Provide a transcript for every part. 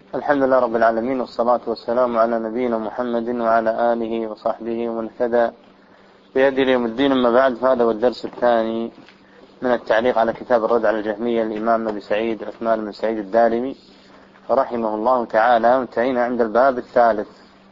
الحمد لله رب العالمين، والصلاة والسلام على نبينا محمد وعلى آله وصحبه ومن اهتدى بهديه إلى يوم الدين. أما بعد، فهذا هو الدرس الثاني من التعليق على كتاب الرد على الجهمية الإمام أبي سعيد عثمان بن سعيد الدارمي رحمه الله تعالى. انتهينا عند الباب الثالث.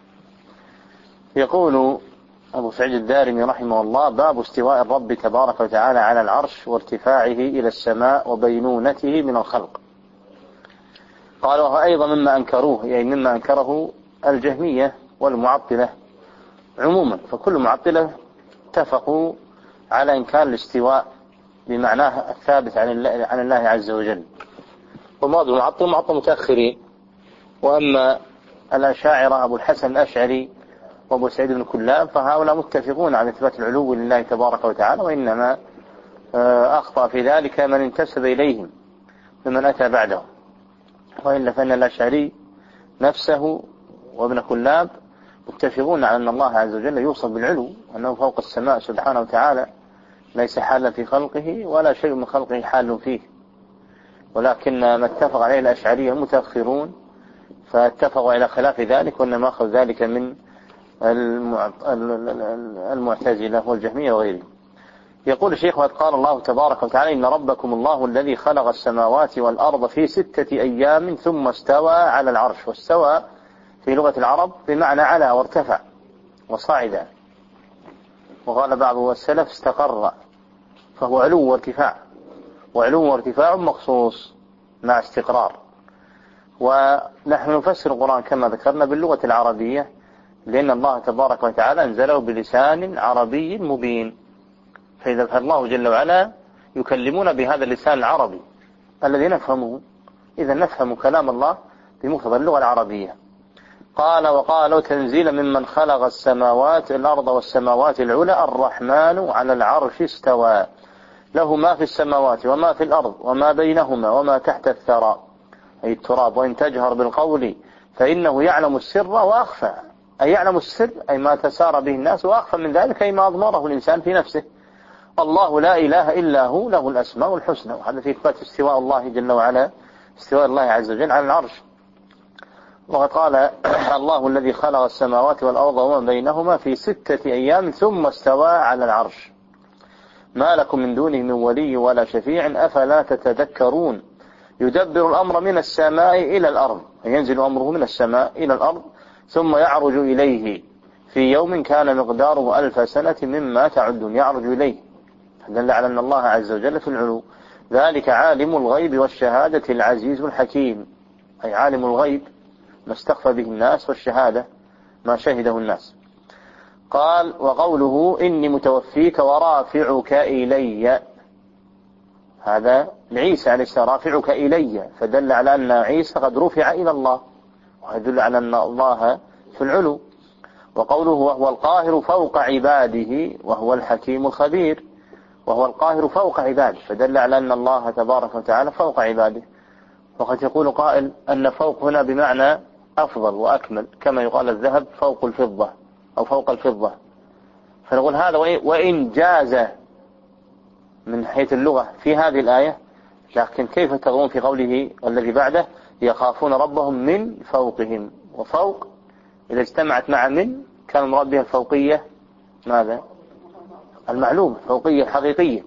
يقول أبو سعيد الدارمي رحمه الله: باب استواء الرب تبارك وتعالى على العرش وارتفاعه إلى السماء وبينونته من الخلق. قال: وهو أيضا مما أنكروه، يعني مما أنكره الجهمية والمعطلة عموما. فكل معطلة اتفقوا على إنكار الاستواء بمعناه الثابت عن الله عز وجل. ومراد المعطل معطل متأخرين. وأما الأشاعرة أبو الحسن الأشعري وأبو سعيد بن كلاب فهؤلاء متفقون على إثبات العلو لله تبارك وتعالى، وإنما أخطأ في ذلك من انتسب إليهم ممن أتى بعدهم. وإلا فإن الأشعري نفسه وابن كلاب متفقون على أن الله عز وجل يوصف بالعلو، أنه فوق السماء سبحانه وتعالى، ليس حالا في خلقه ولا شيء من خلقه حال فيه. ولكن ما اتفق عليه الأشعري المتأخرون فاتفقوا على خلاف ذلك، وإنما أخذ ذلك من المعتزلة والجهمية وغيره. يقول الشيخ: وقد قال الله تبارك وتعالى: إن ربكم الله الذي خلق السماوات والأرض في 6 أيام ثم استوى على العرش. واستوى في لغة العرب بمعنى على وارتفع وصعد، وقال بعض السلف استقر، فهو علو وارتفاع، وعلو وارتفاع مخصوص مع استقرار. ونحن نفسر القرآن كما ذكرنا باللغة العربية، لأن الله تبارك وتعالى أنزله بلسان عربي مبين. فإذا الله جل وعلا يكلمون بهذا اللسان العربي الذي نفهمه، إذا نفهم كلام الله بمقتضى اللغة العربية. قال: وقالوا تنزيلا ممن خلق السماوات الأرض والسماوات العلى الرحمن على العرش استوى له ما في السماوات وما في الأرض وما بينهما وما تحت الثرى، أي التراب. وإن تجهر بالقول فإنه يعلم السر وأخفى، أي يعلم السر أي ما تسار به الناس، وأخفى من ذلك أي ما أضمره الإنسان في نفسه. الله لا إله إلا هو له الأسماء الحسنى. وهذا في إثبات استواء الله جل وعلا، استواء الله عز وجل على العرش. وقد قال: الله الذي خلق السماوات والأرض وما بينهما في 6 أيام ثم استوى على العرش ما لكم من دونه من ولي ولا شفيع أفلا تتذكرون. يدبر الأمر من السماء إلى الأرض، ينزل أمره من السماء إلى الأرض ثم يعرج إليه في يوم كان مقداره 1000 سنة مما تعدون. يعرج إليه دل على أن الله عز وجل في العلو. ذلك عالم الغيب والشهادة العزيز الحكيم، أي عالم الغيب ما استخفى به الناس، والشهادة ما شهده الناس. قال: وقوله إني متوفيك ورافعك إلي، هذا لعيسى عليه السلام، رافعك إلي، فدل على أن عيسى قد رفع إلى الله، ويدل على أن الله في العلو. وقوله وهو القاهر فوق عباده وهو الحكيم الخبير، وهو القاهر فوق عباده، فدل على أن الله تبارك وتعالى فوق عباده. وقد يقول قائل أن فوق هنا بمعنى أفضل وأكمل، كما يقال الذهب فوق الفضة أو فوق الفضة. فنقول هذا وإن جاز من حيث اللغة في هذه الآية، لكن كيف تقولون في قوله الذي بعده: يخافون ربهم من فوقهم. وفوق إذا اجتمعت مع من كان المراد بها الفوقية ماذا؟ المعلوم، فوقية حقيقية.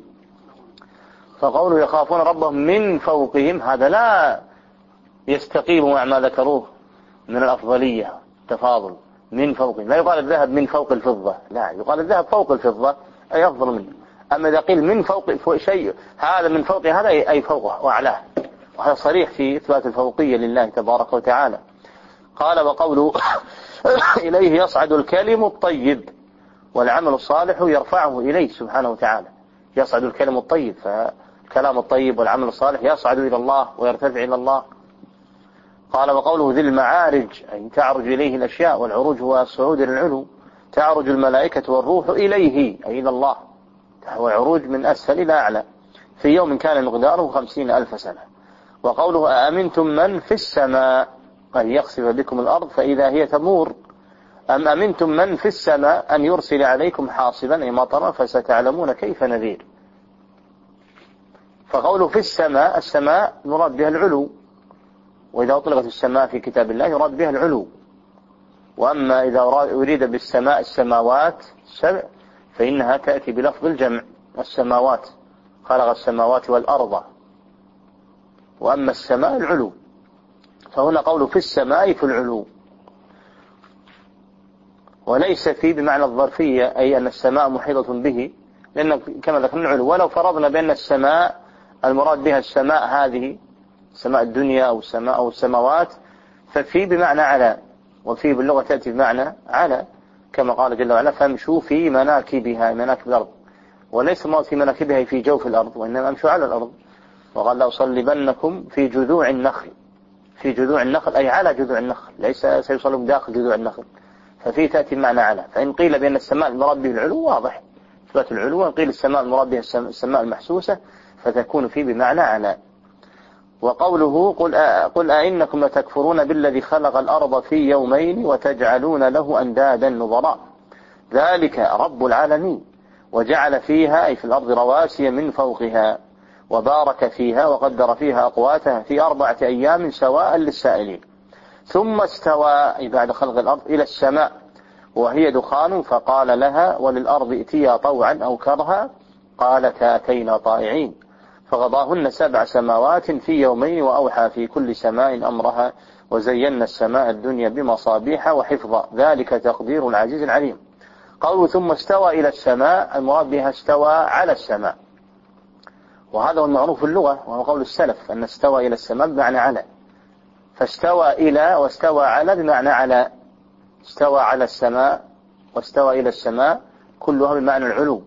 فقوله يخافون ربهم من فوقهم هذا لا يستقيم مع ما ذكروه من الأفضلية، تفاضل من فوقهم. لا يقال الذهب من فوق الفضة، لا، يقال الذهب فوق الفضة أي أفضل منه. أما إذا قيل من فوق شيء، هذا من فوق هذا أي فوقه وأعلاه، وهذا صريح في إثبات الفوقية لله تبارك وتعالى. قال: وقوله إليه يصعد الكلم الطيب والعمل الصالح يرفعه إليه سبحانه وتعالى. يصعد الكلم الطيب، فالكلام الطيب والعمل الصالح يصعد إلى الله ويرتفع إلى الله. قال: وقوله ذي المعارج أي تعرج إليه الأشياء، والعروج هو الصعود إلى العلو. تعرج الملائكة والروح إليه أي إلى الله، هو عروج من أسفل إلى أعلى في يوم كان مقداره 50,000 سنة. وقوله أأمنتم من في السماء أن يخسف بكم الأرض فإذا هي تمور، أم أمنتم من في السماء أن يرسل عليكم حاصبا أي مطرا فستعلمون كيف نذير. فقوله في السماء، السماء مراد بها العلو، وإذا أطلقت السماء في كتاب الله يراد بها العلو. وأما إذا أريد بالسماء السماوات السبع فإنها تأتي بلفظ الجمع، السماوات، خلق السماوات والأرض. وأما السماء العلو، فهنا قول في السماء في العلو، وليس في بمعنى الظرفية، أي أن السماء محيطة به، لأن كما ذكرنا العلو. ولو فرضنا بأن السماء المراد بها السماء هذه سماء الدنيا أو السماوات، ففي بمعنى على، وفي باللغة تأتي بمعنى على، كما قال جل وعلا فامشوا في مناكبها، مناكب الأرض، وليس مراد في مناكبها في جوف الأرض، وإنما امشوا على الأرض. وقال لأصلبنكم في جذوع النخل، في جذوع النخل أي على جذوع النخل، ليس سيصلب داخل جذوع النخل، ففي تأتي بمعنى على. فإن قيل بأن السماء المراد به العلو واضح إثبات العلو، وإن قيل السماء المراد بها السماء المحسوسة فتكون في بمعنى على. وقوله قل أئنكم لتكفرون بالذي خلق الأرض في يومين وتجعلون له أندادا نظراء ذلك رب العالمين وجعل فيها أي في الأرض رواسي من فوقها وبارك فيها وقدر فيها أقواتها في 4 أيام سواء للسائلين ثم استوى أي بعد خلق الأرض إلى السماء وهي دخان فقال لها وللأرض ائتيا طوعا أو كرها قالتا أتينا طائعين فقضاهن 7 سماوات في يومين وأوحى في كل سماء أمرها وزينا السماء الدنيا بمصابيح وحفظا ذلك تقدير العزيز العليم. قوله ثم استوى إلى السماء المراد بها استوى على السماء، وهذا هو المعروف في اللغة وهو قول السلف أن استوى إلى السماء بمعنى على، فاستوى إلى واستوى على بمعنى على، استوى على السماء واستوى إلى السماء كلها بمعنى العلو.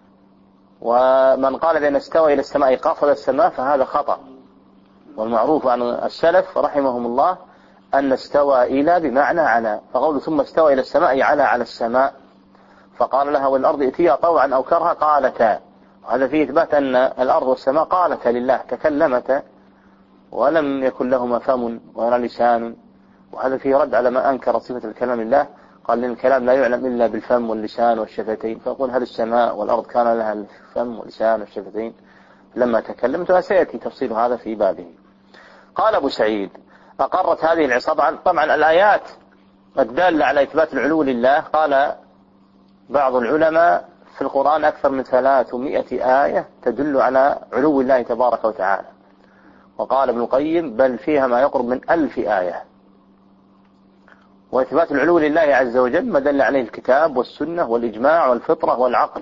ومن قال بأن استوى إلى السماء قصد السماء فهذا خطأ، والمعروف عن السلف رحمهم الله أن استوى إلى بمعنى على، فقول ثم استوى إلى السماء أي على السماء فقال لها والأرض ائتيا طوعا أو كرها قالتا، وهذا فيه إثبات أن الأرض والسماء قالتا لله تكلمتا ولم يكن لهما فم ولا لسان، وهذا فيه رد على ما أنكر صفة الكلام لله، قال لأن الكلام لا يعلم إلا بالفم واللسان والشفتين، فأقول هل السماء والأرض كان لها الفم واللسان والشفتين لما تكلمت؟ وسيأتي تفصيل هذا في بابه. قال أبو سعيد أقرت هذه العصابة، طبعا الآيات الدالة على إثبات العلو لله قال بعض العلماء في القرآن أكثر من 300 آية تدل على علو الله تبارك وتعالى، وقال ابن القيم بل فيها ما يقرب من 1000 آية. وإثبات العلو لله عز وجل ما دل عليه الكتاب والسنة والإجماع والفطرة والعقل،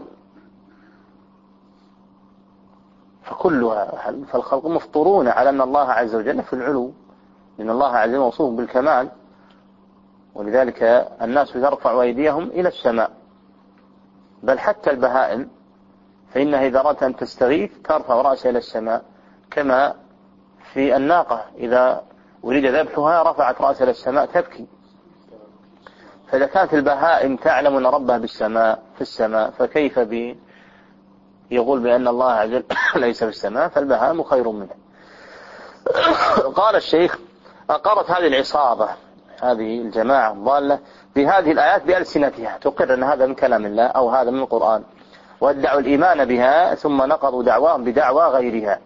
فكلها فالخلق مفطرون على أن الله عز وجل في العلو، لأن الله عز وجل موصوف بالكمال، ولذلك الناس يرفع أيديهم إلى السماء، بل حتى البهائم فإنها إذا أردت أن تستغيث ترفع رأسها إلى السماء، كما في الناقة إذا أريد ذبحها رفعت رأسها إلى السماء تبكي. فإذا كانت البهائم تعلم أن ربها بالسماء في السماء، فكيف يقول بأن الله عز وجل ليس في السماء؟ فالبهائم خير منه. قال الشيخ أقرت هذه العصابة، هذه الجماعة الضالة بهذه الآيات بألسنتها تقر أن هذا من كلام الله أو هذا من القرآن، وادعوا الإيمان بها ثم نقضوا دعواهم بدعوى غيرها،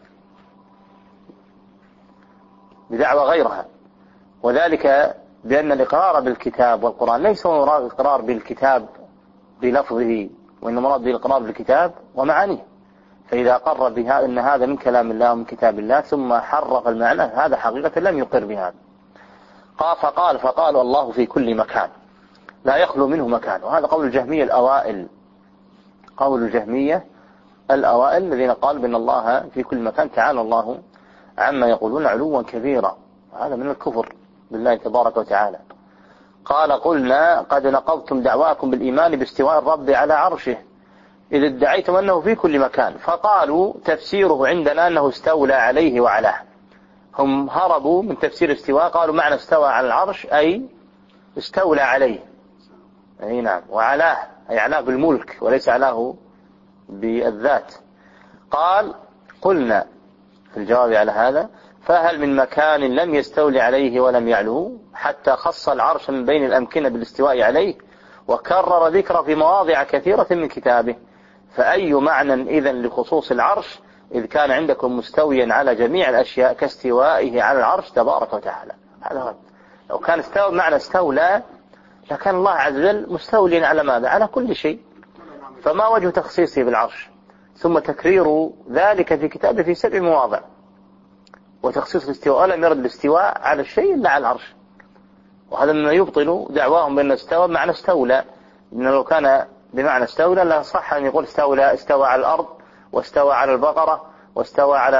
بدعوى غيرها، وذلك بأن الإقرار بالكتاب والقرآن ليس هو الإقرار بالكتاب بلفظه، وإنما مراد بالإقرار بالكتاب ومعانيه. فإذا قر بها أن هذا من كلام الله ومن كتاب الله ثم حرف المعنى هذا حقيقة لم يقر بهذا. فقال الله في كل مكان لا يخلو منه مكان، وهذا قول الجهمية الأوائل، قول الجهمية الأوائل الذين قالوا بأن الله في كل مكان تعالى الله عما يقولون علوا كبيرا، هذا من الكفر بالله تبارك وتعالى. قال قلنا قد نقضتم دعواكم بالإيمان باستواء الرب على عرشه إذ ادعيتم أنه في كل مكان، فقالوا تفسيره عندنا أنه استولى عليه وعلاه. هم هربوا من تفسير استواء، قالوا معنى استوى على العرش أي استولى عليه، أي نعم، وعلاه أي علاه بالملك وليس علاه بالذات. قال قلنا في الجواب على هذا فهل من مكان لم يستولي عليه ولم يعلوه، حتى خص العرش من بين الأمكنة بالاستواء عليه وكرر ذكره في مواضع كثيرة من كتابه، فأي معنى إذن لخصوص العرش إذ كان عندكم مستويا على جميع الأشياء كاستوائه على العرش تبارك وتعالى. هذا رد. لو كان استوى بمعنى استولى لكان الله عز وجل مستوليا على ماذا؟ على كل شيء. فما وجه تخصيصه بالعرش ثم تكرير ذلك في كتابه في 7 مواضع، وتخصيص الاستواء لم يرد الاستواء على الشيء إلا على العرش. وهذا مما يبطل دعواهم بأن استوى بمعنى استولى، إنه لو كان بمعنى استولى لا صح أن يقول استوى على الأرض واستوى على البقرة واستوى على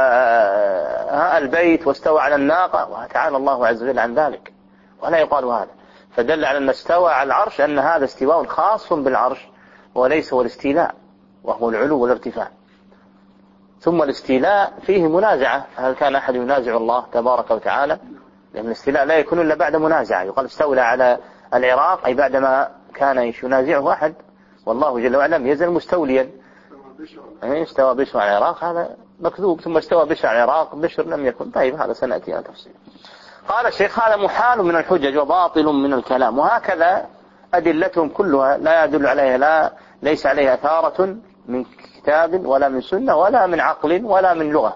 البيت واستوى على الناقة، وتعالى الله عز وجل عن ذلك، ولا يقال هذا. فدل على أن استوى على العرش أن هذا استواء خاص بالعرش وليس هو الاستيلاء، وهو العلو والارتفاع. ثم الاستيلاء فيه منازعة، هل كان أحد ينازع الله تبارك وتعالى؟ لأن الاستيلاء لا يكون إلا بعد منازعة. يقال استولى على العراق أي بعدما كان ينازعه أحد، والله جل وعلا لم يزل مستوليا. استوى بشر على العراق هذا مكذوب، ثم استوى بشر على العراق بشر لم يكن. طيب هذا سنأتي على تفصيل. قال الشيخ هذا محال من الحجج وباطل من الكلام، وهكذا أدلتهم كلها لا يدل عليها، ليس عليها أثارة من كتاب ولا من سنة ولا من عقل ولا من لغة.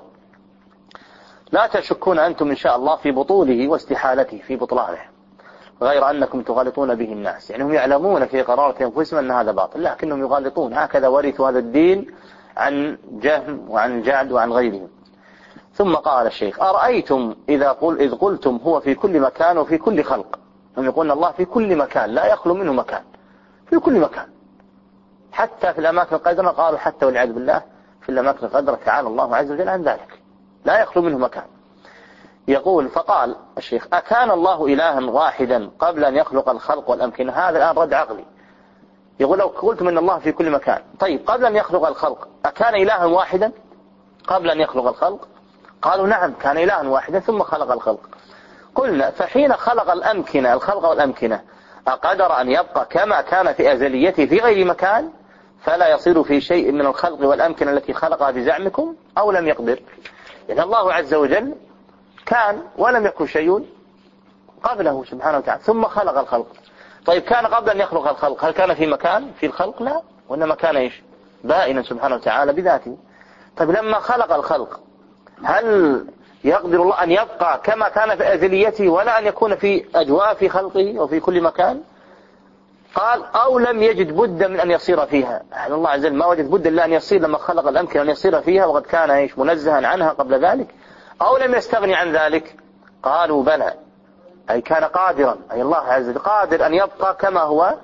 لا تشكون أنتم إن شاء الله في بطوله واستحالته في بطلانه، غير أنكم تغالطون به الناس. يعني هم يعلمون في قرارة أنفسهم أن هذا باطل، لكنهم يغالطون. هكذا ورثوا هذا الدين عن جهم وعن جعد وعن غيرهم. ثم قال الشيخ أرأيتم إذ قلتم هو في كل مكان وفي كل خلق. هم يقولون الله في كل مكان لا يخلو منه مكان، في كل مكان، حتى في الأماكن القدرة. قالوا حتى والعياذ بالله في الأماكن القدرة تعالى الله عز وجل عن ذلك، لا يخلو منه مكان. يقول فقال الشيخ أكان الله إلها واحدا قبل أن يخلق الخلق والأمكنة؟ هذا الآن رد عقلي. يقول لو قلتم أن الله في كل مكان، طيب قبل أن يخلق الخلق أكان إلها واحدا قبل أن يخلق الخلق؟ قالوا نعم كان إلها واحدا ثم خلق الخلق. قلنا فحين خلق الأمكنة الخلق والأمكنة أقدر أن يبقى كما كان في أزليته في غير مكان فلا يصير في شيء من الخلق والأمكنة التي خلقها بزعمكم، أو لم يقدر؟ يعني الله عز وجل كان ولم يكن شيء قبله سبحانه وتعالى ثم خلق الخلق. طيب كان قبل أن يخلق الخلق هل كان في مكان في الخلق؟ لا، وإنما كان إيش؟ بائنا سبحانه وتعالى بذاته. طيب لما خلق الخلق هل يقدر الله أن يبقى كما كان في أزليته ولا أن يكون في أجواف خلقه وفي كل مكان؟ قال أو لم يجد بد من أن يصير فيها. يعني الله عز وجل ما وجد بد إلا أن يصير لما خلق الأمكنة أن يصير فيها، وقد كان إيش منزها عنها قبل ذلك. أو لم يستغني عن ذلك؟ قالوا بلى، أي كان قادرا، أي الله عز وجل قادر أن يبقى كما هو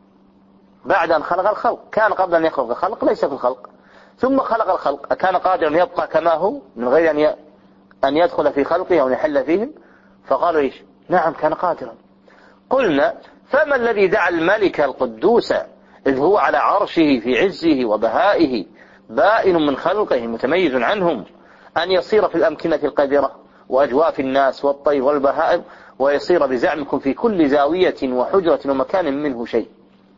بعد أن خلق الخلق. كان قبل أن يخلق الخلق ليس في الخلق، ثم خلق الخلق أكان قادرا أن يبقى كما هو من غير أن يدخل في خلقه أو يحل فيهم؟ فقالوا إيش؟ نعم كان قادرا. قلنا فما الذي دعا الملك القدوس إذ هو على عرشه في عزه وبهائه بائن من خلقه متميز عنهم أن يصير في الأمكنة القادرة وأجواف الناس والطير والبهائم ويصير بزعمكم في كل زاوية وحجرة ومكان منه شيء؟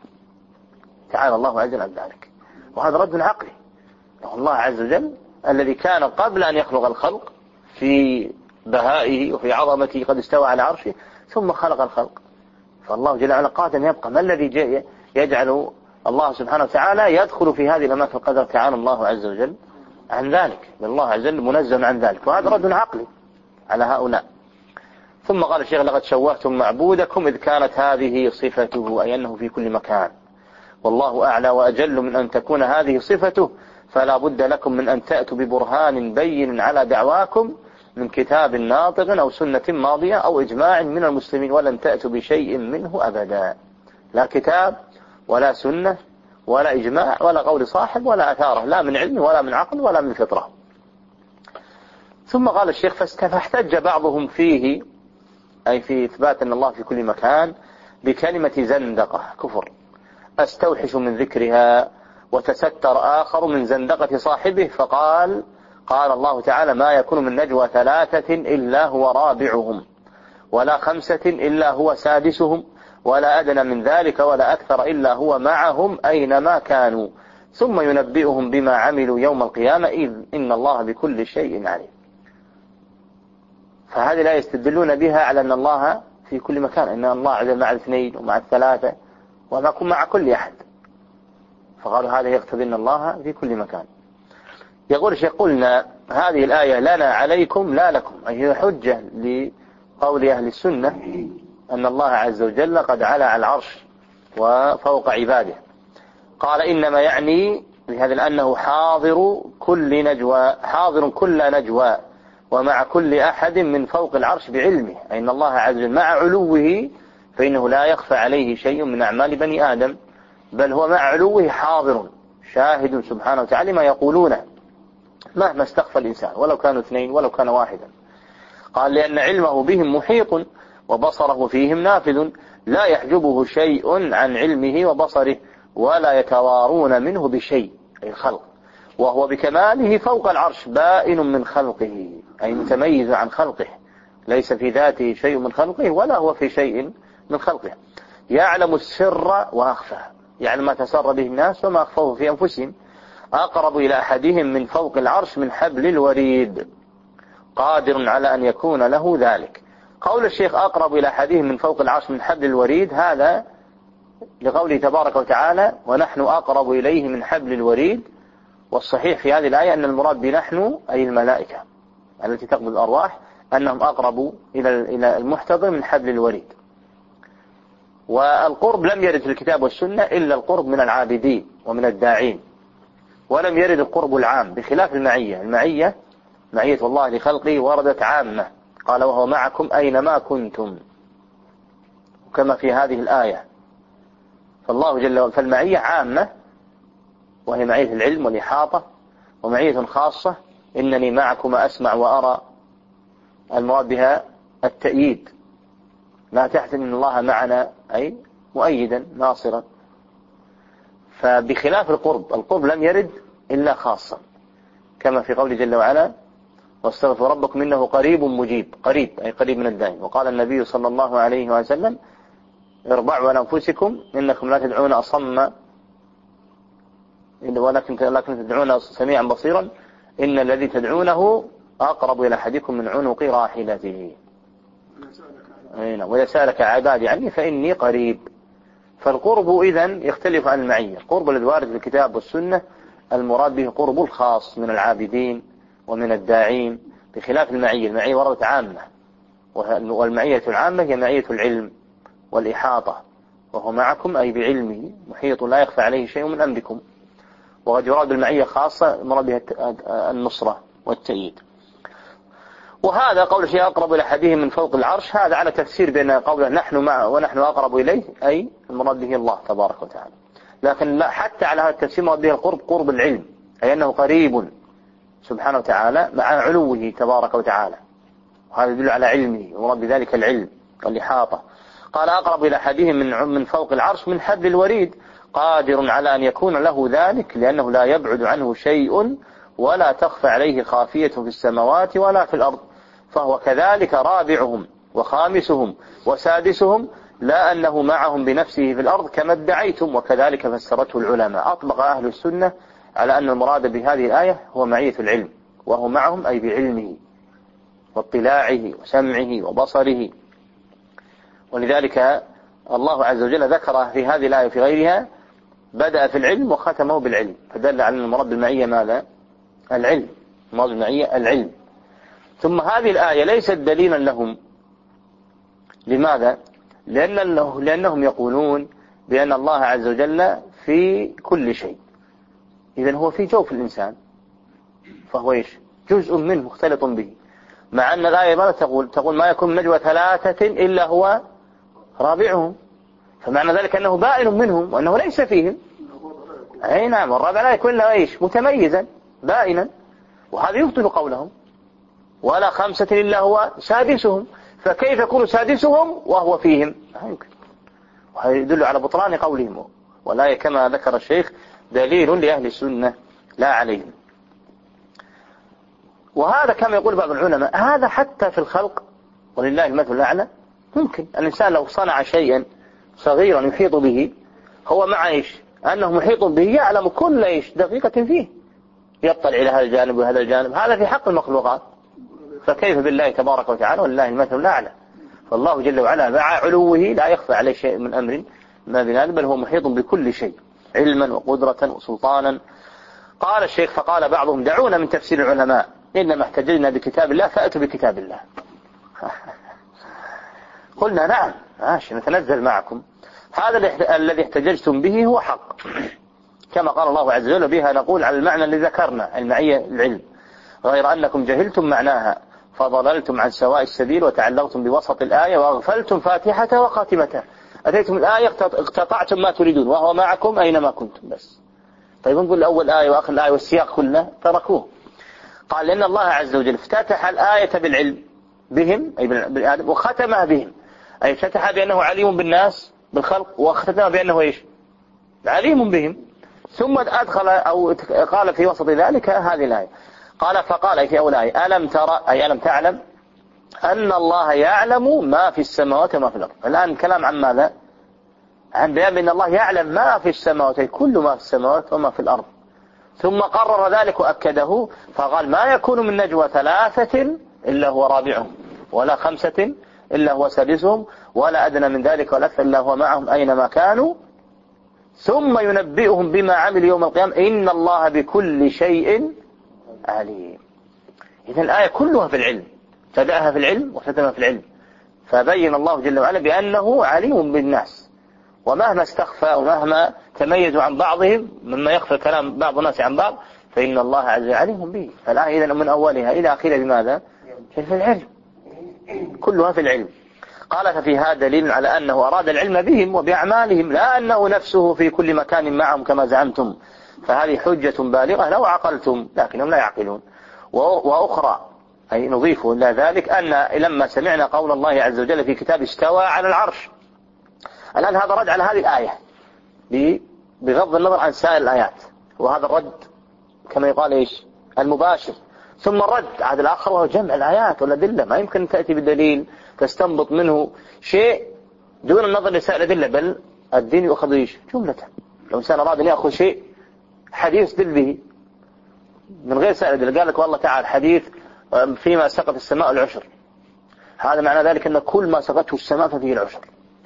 تعالى الله عز وجل عن ذلك. وهذا رد عقلي. الله عز وجل الذي كان قبل أن يخلق الخلق في بهائه وفي عظمته قد استوى على عرشه ثم خلق الخلق، فالله جل وعلا قادر أن يبقى. ما الذي يجعل الله سبحانه وتعالى يدخل في هذه الأماكن القدر؟ تعالى الله عز وجل عن ذلك، الله عز وجل منزه عن ذلك، وهذا رد عقلي على هؤلاء. ثم قال الشيخ لقد شوهتم معبودكم إذ كانت هذه صفته، أي أنه في كل مكان، والله أعلى وأجل من أن تكون هذه صفته، فلا بد لكم من أن تأتوا ببرهان بين على دعواكم من كتاب ناطق أو سنة ماضية أو إجماع من المسلمين، ولن تأتوا بشيء منه أبدا. لا كتاب ولا سنة ولا إجماع ولا قول صاحب ولا أثاره، لا من علم ولا من عقل ولا من فطرة. ثم قال الشيخ فاحتج بعضهم فيه، أي في إثبات أن الله في كل مكان، بكلمة زندقة كفر أستوحش من ذكرها، وتستر آخر من زندقة صاحبه فقال قال الله تعالى ما يكون من نجوى 3 إلا هو رابعهم ولا 5 إلا هو سادسهم ولا أدنى من ذلك ولا أكثر إلا هو معهم أينما كانوا ثم ينبئهم بما عملوا يوم القيامة إن الله بكل شيء عليم. فهذه لا يستدلون بها على أن الله في كل مكان، إن الله عز وجل مع 2 ومع 3 وما يكون مع كل أحد، فقالوا هذا يقتضي أن الله في كل مكان. يقول الشيخ قلنا هذه الآية لنا عليكم لا لكم، أي هي حجة لقول أهل السنة أن الله عز وجل قد علا على العرش وفوق عباده. قال إنما يعني بهذا لأنه حاضر كل نجوى ومع كل أحد من فوق العرش بعلمه، أي أن الله عز وجل مع علوه فإنه لا يخفى عليه شيء من أعمال بني آدم، بل هو مع علوه حاضر شاهد سبحانه وتعالى ما يقولونه مهما استخفى الإنسان، ولو كانوا اثنين ولو كان واحدا. قال لأن علمه بهم محيط وبصره فيهم نافذ، لا يحجبه شيء عن علمه وبصره ولا يتوارون منه بشيء، أي الخلق، وهو بكماله فوق العرش بائن من خلقه، أي متميز عن خلقه، ليس في ذاته شيء من خلقه ولا هو في شيء من خلقه. يعلم السر وأخفى، يعلم ما تسر به الناس وما أخفوه في أنفسهم. أقرب إلى أحدهم من فوق العرش من حبل الوريد، قادر على أن يكون له ذلك. قول الشيخ أقرب إلى أحدهم من فوق العرش من حبل الوريد، هذا لقوله تبارك وتعالى ونحن أقرب إليه من حبل الوريد. والصحيح في هذه الآية أن المراد بنحن أي الملائكة التي تقبض الأرواح، أنهم أقرب إلى المحتضر من حبل الوريد. والقرب لم يرد في الكتاب والسنة إلا القرب من العابدين ومن الداعين، ولم يرد القرب العام بخلاف المعية. المعية معية الله لخلقه وردت عامة، قال وهو معكم أينما كنتم، وكما في هذه الآية. فالله جل وعلا فالمعية عامة، وهي معية العلم والإحاطة، ومعية خاصة إنني معكم أسمع وأرى، المراد بها التأييد، لا تحزن إن الله معنا، أي مؤيدا ناصرا. فبخلاف القرب لم يرد إلا خاصا، كما في قوله جل وعلا واستغفروا ربكم إنه قريب مجيب، قريب أي قريب من الداعين. وقال النبي صلى الله عليه وسلم اربعوا على أنفسكم إنكم لا تدعون أصم ولكن تدعون سميعا بصيرا، إن الذي تدعونه أقرب إلى أحدكم من عنق راحلته، وإذا سألك عبادي عني فإني قريب. فالقرب إذن يختلف عن المعية. القرب الذي وارد في الكتاب والسنة المراد به قرب الخاص من العابدين ومن الداعين، بخلاف المعية. المعية وردت عامة، والمعية العامة هي معية العلم والإحاطة، وهو معكم أي بعلمه محيط لا يخفى عليه شيء من أمركم. وقد يراد بالمعية خاصة مراد بها النصرة والتأييد. وهذا قول شيء أقرب إلى أحدهم من فوق العرش، هذا على تفسير بين قوله نحن معه ونحن أقرب إليه، أي المراد به الله تبارك وتعالى. لكن لا، حتى على هذا التفسير مراد به القرب قرب العلم، أي أنه قريب سبحانه وتعالى مع علوه تبارك وتعالى، وهذا يدل على علمه، ومراد بذلك العلم والإحاطة. قال أقرب إلى أحدهم من فوق العرش من حبل الوريد، قادر على أن يكون له ذلك، لأنه لا يبعد عنه شيء ولا تخفى عليه خافية في السماوات ولا في الأرض، فهو كذلك رابعهم وخامسهم وسادسهم، لا أنه معهم بنفسه في الأرض كما ادعيتم. وكذلك فسرته العلماء. أطلق أهل السنة على أن المراد بهذه الآية هو معية العلم، وهو معهم أي بعلمه واطلاعه وسمعه وبصره. ولذلك الله عز وجل ذكر في هذه الآية في غيرها بدأ في العلم وختمه بالعلم، فدل على أن المراد بالمعية ماذا؟ العلم. المراد بالمعية العلم. ثم هذه الآية ليست دليلا لهم. لماذا؟ لأنهم يقولون بأن الله عز وجل في كل شيء، إذن هو في جوف الإنسان، فهو إيش؟ جزء منه مختلط به. مع أن الآية ماذا تقول ما يكون من نجوى ثلاثة إلا هو رابعهم، فمعنى ذلك أنه بائن منهم وأنه ليس فيهم. أي نعم، والرابع لا يكون له إيش؟ متميزا بائنا، وهذا يبطل قولهم ولا خمسة إلا هو سادسهم. فكيف يكون سادسهم وهو فيهم؟ لا يمكن. وهذا يدل على بطلان قولهم، ولا كما ذكر الشيخ دليل لأهل السنة لا عليهم. وهذا كما يقول بعض العلماء هذا حتى في الخلق ولله المثل الأعلى. ممكن الإنسان لو صنع شيئا صغيرا يحيط به، هو مع إيش؟ أنه محيط به يعلم كل إيش دقيقة فيه، يطلع إلى هذا الجانب وهذا الجانب، هذا في حق المخلوقات، فكيف بالله تبارك وتعالى ولله المثل الأعلى. فالله جل وعلا مع علوه لا يخفى عليه شيء من أمر ما بذلك، بل هو محيط بكل شيء علما وقدرة وسلطانا قال الشيخ فقال بعضهم دعونا من تفسير العلماء إنما احتججنا بكتاب الله فأتوا بكتاب الله. قلنا نعم ماشي نتنزل معكم، هذا الذي احتججتم به هو حق كما قال الله عز وجل، بها نقول على المعنى الذي ذكرنا المعية العلم، غير أنكم جهلتم معناها فضللتم عن سواء السبيل وتعلقتم بوسط الآية وأغفلتم فاتحة وخاتمتها. أتيتم الآية اقتطعتم ما تريدون وهو معكم أينما كنتم بس. طيب نقول أول آية وآخر الآية والسياق كله تركوه. قال لأن الله عز وجل افتتح الآية بالعلم بهم أي بالآدم وختمها بهم، أي افتتح بأنه عليم بالناس بالخلق وختمها بأنه إيش عليم بهم، ثم أدخل أو قال في وسط ذلك هذه الآية قال فقال في أول آية ألم ترى أي ألم تعلم أن الله يعلم ما في السماوات وما في الأرض. الآن كلام عن ماذا؟ عن بيان أن الله يعلم ما في السماوات، كل ما في السماوات وما في الأرض، ثم قرر ذلك وأكده فقال ما يكون من نجوى ثلاثة إلا هو رابعهم ولا خمسة إلا هو سادسهم ولا أدنى من ذلك ولا أكثر إلا هو معهم أينما كانوا ثم ينبئهم بما عملوا يوم القيامة إن الله بكل شيء عليم. إذن الآية كلها في العلم، ابتدأها في العلم وختمها في العلم، فبين الله جل وعلا بأنه عليم بالناس، ومهما استخفى ومهما تميزوا عن بعضهم مما يخفى كلام بعض الناس عن بعض فإن الله عز وجل عليم به. فالآية إذن من أولها إلى آخرها بماذا؟ في العلم، كلها في العلم. قال ففي هذا دليل على أنه أراد العلم بهم وبأعمالهم لا أنه نفسه في كل مكان معهم كما زعمتم، فهذه حجة بالغة لو عقلتم لكنهم لا يعقلون. وأخرى أي نضيف إلى ذلك أن لما سمعنا قول الله عز وجل في كتاب استوى على العرش، الآن هذا رد على هذه الآية بغض النظر عن سائر الآيات، وهذا الرد كما يقال إيش المباشر، ثم الرد هذا الآخر وهو جمع الآيات والأدلة. ما يمكن تأتي بالدليل تستنبط منه شيء دون النظر لسائر الأدلة، بل الدين يأخذ إيش جملة. لو إنسان أراد أن يأخذ شيء حديث دل به من غير سائر الأدلة، قال لك والله تعالى حديث فيما سقط السماء العشر، هذا معنى ذلك أن كل ما سقطه السماء ففيه العشر.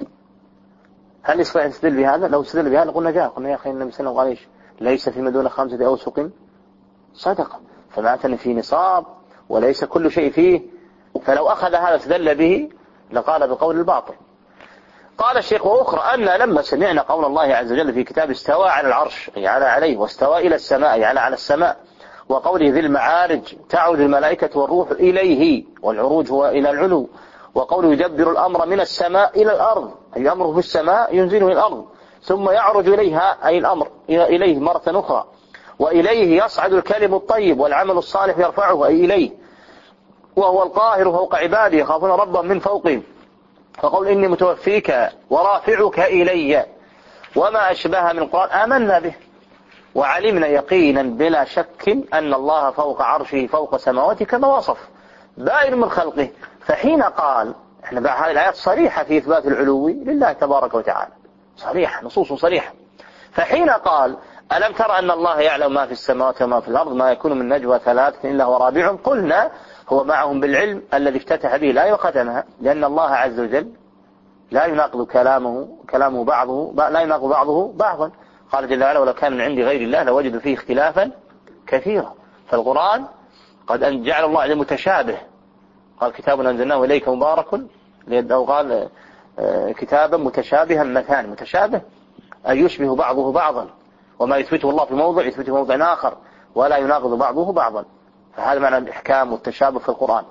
هل يستطيع يستدل بهذا؟ لو استدل بهذا قلنا يا أخي النبي صلى الله عليه وسلم قال إيش ليس فيما دون 5 أوسق صدقة، فمعنى أن فيه نصاب وليس كل شيء فيه، فلو أخذ هذا استدل به لقال بقول الباطل. قال الشيخ وأخرى أن لما سمعنا قول الله عز وجل في كتاب استوى على العرش أي عليه، واستوى إلى السماء أي على السماء، وقوله ذي المعارج تعود الملائكة والروح إليه، والعروج هو إلى العلو، وقوله يدبر الأمر من السماء إلى الأرض أي أمره في السماء ينزله إلى الأرض ثم يعرج إليها أي الأمر إليه مرة أخرى، وإليه يصعد الكلم الطيب والعمل الصالح يرفعه أي إليه، وهو القاهر فوق عباده يخافون ربهم من فوقهم، فقول إني متوفيك ورافعك إلي وما أشبه من القرآن آمنا به وعلمنا يقينا بلا شك أن الله فوق عرشه فوق سماواته كما وصف بائن من خلقه. فحين قال احنا بقى هذه الآيات صريحة في إثبات العلو لله تبارك وتعالى، صريحة نصوص صريحة. فحين قال ألم ترى أن الله يعلم ما في السماوات وما في الأرض ما يكون من نجوى 3 إلا هو رابعهم، قلنا هو معهم بالعلم الذي افتتح به الآية وختمها، لأن الله عز وجل لا يناقض كلامه بعضه لا يناقض بعضه بعضا. قال جل وعلا ولو كان من عند غير الله لوجدوا فيه اختلافا كثيرا. فالقرآن قد جعل الله عليه متشابه، قال كتاب أنزلناه إليك مبارك، أو قال كتابا متشابها مثاني، متشابه أن يشبه بعضه بعضا، وما يثبته الله في موضع يثبته في موضع آخر ولا يناقض بعضه بعضا، فهذا معنى الإحكام والتشابه في القرآن.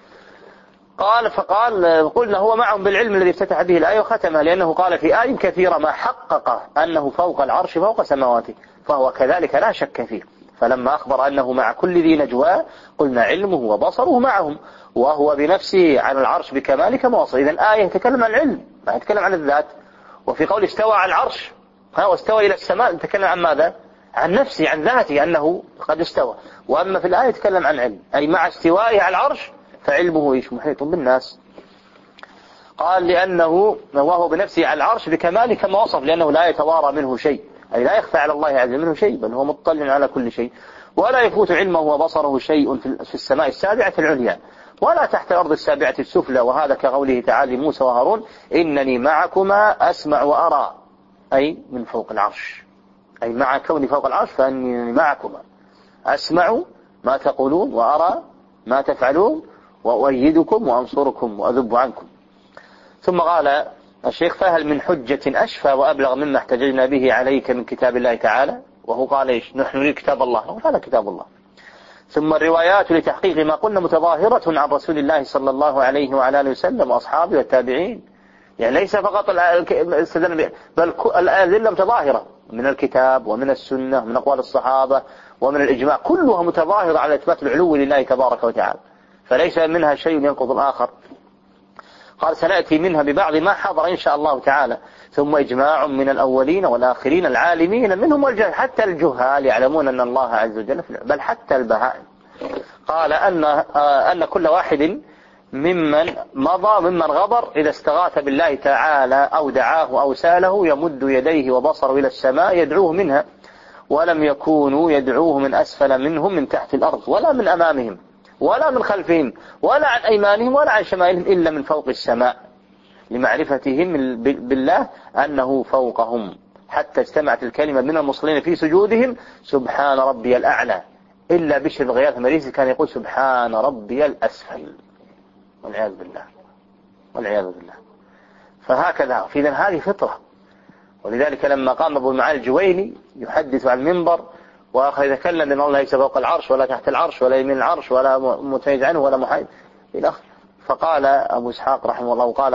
فقال قلنا هو معهم بالعلم الذي افتتح به الآية وختمها، لأنه قال في آية كثيرة ما حقق أنه فوق العرش فوق سماواته، فهو كذلك لا شك فيه. فلما أخبر أنه مع كل ذي نجوى قلنا علمه وبصره معهم، وهو بنفسه على العرش بكمال كما وصف. إذن الآية تتكلم عن العلم ما يتكلم عن الذات. وفي قول استوى على العرش واستوى إلى السماء تتكلم عن ماذا؟ عن نفسه عن ذاته أنه قد استوى. وأما في الآية يتكلم عن علم، أي مع استوائه على العرش فعلمه إيش محيط بالناس. قال لأنه وهو بنفسه على العرش بكمال كما وصف، لأنه لا يتوارى منه شيء، أي لا يخفى على الله عز وجل منه شيء، بل هو مطلع على كل شيء، ولا يفوت علمه وبصره شيء في السماء السابعة العليا ولا تحت الأرض السابعة السفلى. وهذا كقوله تعالى موسى وهارون إنني معكما أسمع وأرى، أي من فوق العرش. أي مع كوني فوق العرش فأني معكما، أسمع ما تقولون وأرى ما تفعلون وأؤيدكم وأنصركم وأذب عنكم. ثم قال الشيخ: فهل من حجة أشفى وأبلغ مما احتججنا به عليك من كتاب الله تعالى؟ وهو قال إيش؟ نحن نريد كتاب الله. هذا كتاب الله. ثم الروايات لتحقيق ما قلنا متظاهرة عن رسول الله صلى الله عليه وعلى آله وسلم وأصحابه والتابعين، يعني ليس فقط بل الأدلة متظاهرة من الكتاب ومن السنة ومن أقوال الصحابة ومن الإجماع، كلها متظاهرة على إثبات العلو لله تبارك وتعالى، فليس منها شيء ينقض الآخر. قال: سنأتي منها ببعض ما حضر إن شاء الله تعالى. ثم إجماع من الأولين والآخرين العالمين منهم والجهل، حتى الجهال يعلمون أن الله عز وجل، بل حتى البهائم. قال أن كل واحد ممن مضى ممن غبر إذا استغاث بالله تعالى أو دعاه أو ساله يمد يديه وبصره إلى السماء يدعوه منها، ولم يكونوا يدعوه من أسفل منهم من تحت الأرض، ولا من أمامهم ولا من خلفهم ولا عن أيمانهم ولا عن شمائلهم، إلا من فوق السماء، لمعرفتهم بالله أنه فوقهم، حتى اجتمعت الكلمة من المصلين في سجودهم: سبحان ربي الأعلى. إلا بشر بن غياث المريسي كان يقول: سبحان ربي الأسفل، والعياذ بالله والعياذ بالله. فهكذا إذن هذه فطرة. ولذلك لما قام أبو المعالي الجويني يحدث عن المنبر وأخذ يتكلم بأن الله ليس فوق العرش ولا تحت العرش ولا يمين العرش ولا متميز عنه ولا محايد إلى آخره، فقال أبو إسحاق رحمه الله، وقال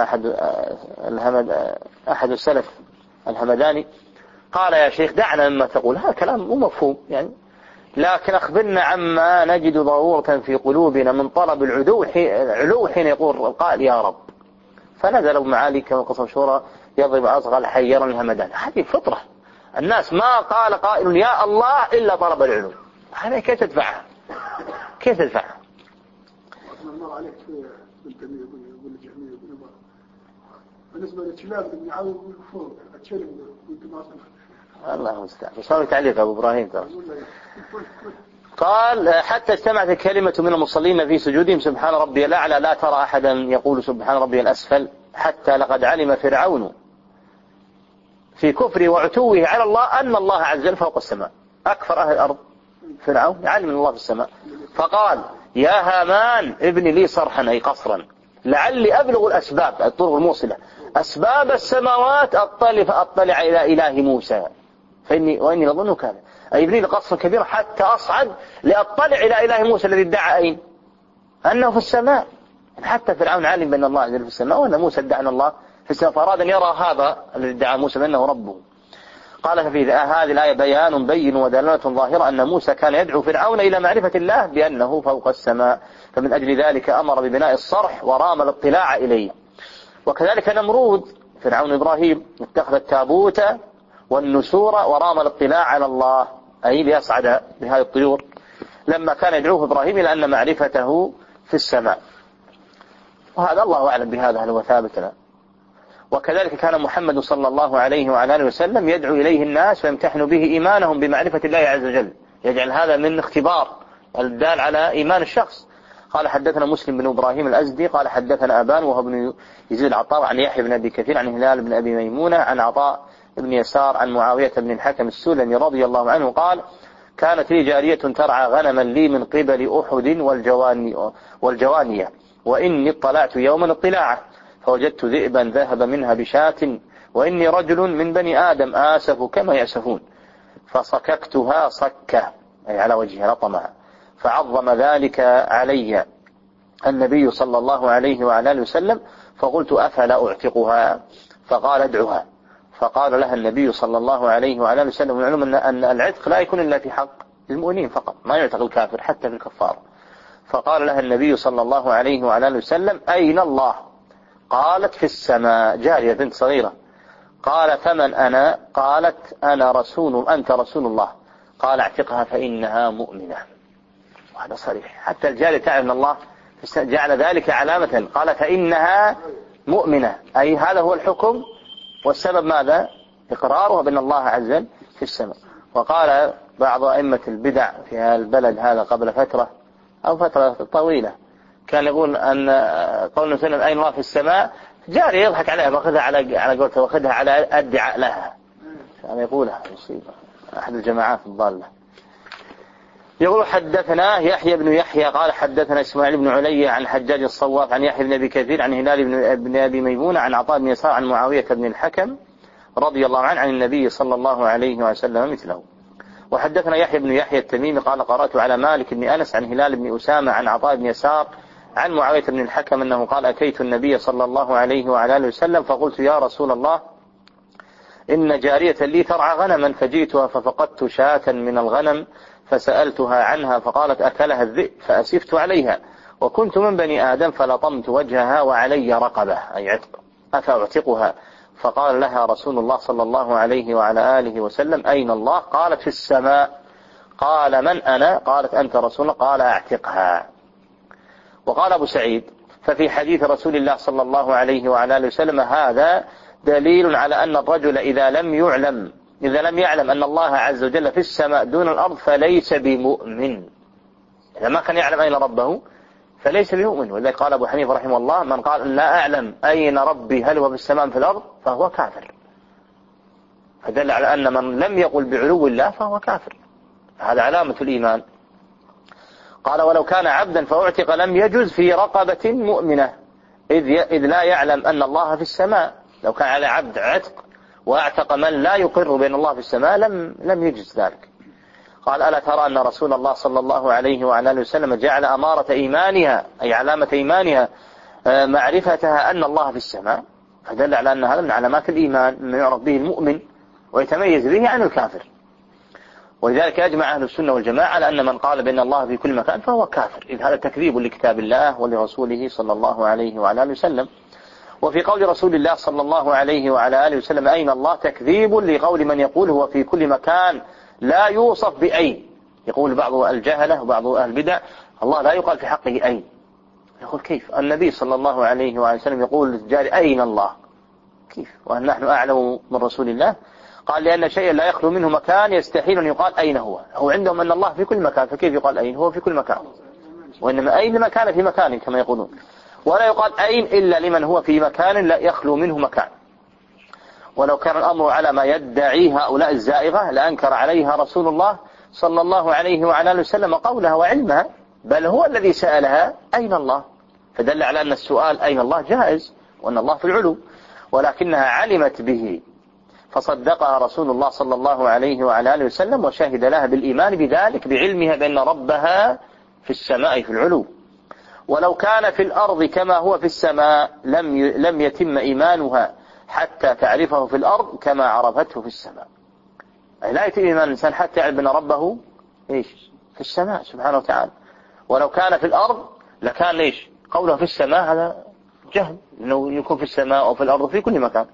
أحد السلف الهمداني، قال: يا شيخ دعنا مما تقول، هذا كلام مو مفهوم يعني، لكن أخبرنا عما نجد ضرورة في قلوبنا من طلب العلو حين يقول القائل يا رب. فنزل أبو معالي كما قصة مشهورة: يضرب أصغر حيرا الهمدان. هذه فطرة الناس، ما قال قائل يا الله إلا طلب العلو. هذا كيف تدفعها؟ كيف تدفعها؟ بالنسبة للكلاب اللي يعاود فوق الكلب الله المستعان. وصار تعليق أبو إبراهيم ترى. قال: حتى اجتمعت الكلمة من المصلين في سجودهم: سبحان ربي الأعلى، لا ترى أحدا يقول سبحان ربي الأسفل، حتى لقد علم فرعون في كفره وعتوه على الله أن الله عز وجل فوق السماء. أكثر أهل الأرض فرعون يعلم الله في السماء، فقال: يا هامان ابن لي صرحا، أي قصرا، لعلي أبلغ الأسباب، الطرق الموصلة، أسباب السماوات أطلع إلى إله موسى وإني لظنه كان، أي ابني لقصر كبير حتى أصعد لأطلع إلى إله موسى الذي ادعى أين؟ أنه في السماء. حتى فرعون علم بأن الله عز وجل في السماء، وأن موسى ادعى أن الله في السماء، فأراد أن يرى هذا الذي ادعى موسى بأنه ربه. قال: ففي هذه الآية بيان بين ودلالة ظاهرة أن موسى كان يدعو فرعون إلى معرفة الله بأنه فوق السماء، فمن أجل ذلك أمر ببناء الصرح ورام الاطلاع إليه. وكذلك نمرود فرعون إبراهيم اتخذ التابوت والنسور ورام الاطلاع على الله، أي ليصعد بهذه الطيور، لما كان يدعوه إبراهيم إلى أن معرفته في السماء. وهذا الله أعلم بهذا هل هو ثابت له. وكذلك كان محمد صلى الله عليه وعلى آله وسلم يدعو إليه الناس ويمتحن به إيمانهم بمعرفة الله عز وجل، يجعل هذا من اختبار الدال على إيمان الشخص. قال: حدثنا مسلم بن إبراهيم الأزدي قال: حدثنا أبان وهو بن يزيد العطار عن يحيى بن أبي كثير عن هلال بن أبي ميمونة عن عطاء بن يسار عن معاوية بن الحكم السلمي رضي الله عنه قال: كانت لي جارية ترعى غنما لي من قبل أحد والجوانية، وإني اطلعت يوما اطلاعه فوجدت ذئبا ذهب منها بشاة، وإني رجل من بني آدم آسف كما يأسفون، فصككتها صكة، أي على وجهها لطمها، فعظم ذلك علي النبي صلى الله عليه وعلى آله وسلم، فقلت: أفلا أعتقها؟ فقال: ادعها. فقال لها النبي صلى الله عليه وعلى آله وسلم: ونعلم أن العتق لا يكون إلا في حق المؤمنين فقط، ما يعتق الكافر حتى في الكفار. فقال لها النبي صلى الله عليه وعلى آله وسلم: أين الله؟ قالت: في السماء. جارية بنت صغيرة. قال: فمن أنا؟ قالت: أنت رسول الله. قال: اعتقها فإنها مؤمنة. وهذا صريح، حتى الجارية تعلم الله جعل ذلك علامة، قال: فإنها مؤمنة، أي هذا هو الحكم، والسبب ماذا؟ إقرارها بأن الله عز وجل في السماء. وقال بعض أئمة البدع في هذا البلد هذا قبل فترة أو فترة طويلة، كان يقول أن قول وسلم: أين الله في السماء؟ جاري يضحك عليها، واخذها على قولته، واخذها على الدعاء لها، كان يقولها مصيبة. أحد الجماعات الضالة. يقول حدثنا يحيى بن يحيى قال حدثنا إسماعيل بن علي عن حجاج الصواف عن يحيى بن أبي كثير عن هلال بن أبي ميمونة عن عطاء بن يسار عن معاوية بن الحكم رضي الله عنه عن النبي صلى الله عليه وسلم مثله. وحدثنا يحيى بن يحيى التميمي قال قرأت على مالك بن أنس عن هلال بن أسامة عن عطاء بن يسار عن معاوية بن الحكم أنه قال أتيت النبي صلى الله عليه وعلى آله وسلم فقلت يا رسول الله إن جارية لي ترعى غنما فجئتها ففقدت شاة من الغنم فسألتها عنها فقالت أكلها الذئب فأسفت عليها وكنت من بني آدم فلطمت وجهها وعلي رقبة أي عتق أفأعتقها؟ فقال لها رسول الله صلى الله عليه وعلى آله وسلم أين الله؟ قالت في السماء. قال من أنا؟ قالت أنت رسول الله. قال أعتقها. وقال أبو سعيد ففي حديث رسول الله صلى الله عليه وعلى آله وسلم هذا دليل على أن الرجل إذا لم يعلم أن الله عز وجل في السماء دون الأرض فليس بمؤمن. إذا ما كان يعلم أين ربه فليس بمؤمن. ولذلك قال أبو حنيفة رحمه الله من قال لا أعلم أين ربي هل هو في السماء في الأرض فهو كافر. فدل على أن من لم يقل بعلو الله فهو كافر. هذا علامة الإيمان. قال ولو كان عبدا فأعتق لم يجز في رقبة مؤمنة إذ لا يعلم أن الله في السماء. لو كان على عبد عتق وأعتق من لا يقر بأن الله في السماء لم يجز ذلك. قال ألا ترى أن رسول الله صلى الله عليه وعلى آله وسلم جعل أمارة إيمانها أي علامة إيمانها معرفتها أن الله في السماء. فدل على أن هذا من علامات الإيمان ما يعرف به المؤمن ويتميز به عن الكافر. ولذلك أجمع أهل السنة والجماعة على أن من قال بأن الله في كل مكان فهو كافر إذ هذا تكذيب لكتاب الله ولرسوله صلى الله عليه وعلى آله وسلم. وفي قول رسول الله صلى الله عليه وعلى آله وسلم أين الله تكذيب لقول من يقول هو في كل مكان لا يوصف بأين. يقول بعض الجهلة وبعض أهل البدع الله لا يقال في حقه أين. يقول كيف النبي صلى الله عليه وعلى وسلم يقول للجاري أين الله كيف وأن نحن أعلم من رسول الله؟ قال لأن شيئا لا يخلو منه مكان يستحيل أن يقال أين هو عندهم أن الله في كل مكان فكيف يقال أين هو في كل مكان. وإنما أين مكان في مكان كما يقولون ولا يقال أين إلا لمن هو في مكان لا يخلو منه مكان. ولو كان الأمر على ما يدعي هؤلاء الزائغة لأنكر عليها رسول الله صلى الله عليه وعلى آله وسلم قولها وعلمها بل هو الذي سألها أين الله. فدل على أن السؤال أين الله جائز وأن الله في العلو ولكنها علمت به فصدقها رسول الله صلى الله عليه وعلى آله وسلم وشهد لها بالإيمان بذلك بعلمها بأن ربها في السماء في العلو. ولو كان في الأرض كما هو في السماء لم يتم إيمانها حتى تعرفه في الأرض كما عرفته في السماء. أي لا يتم إيمان الإنسان حتى يعرف أن ربه إيش في السماء سبحانه وتعالى. ولو كان في الأرض لكان إيش قوله في السماء هذا جهل إنه يكون في السماء أو في الأرض في كل مكان.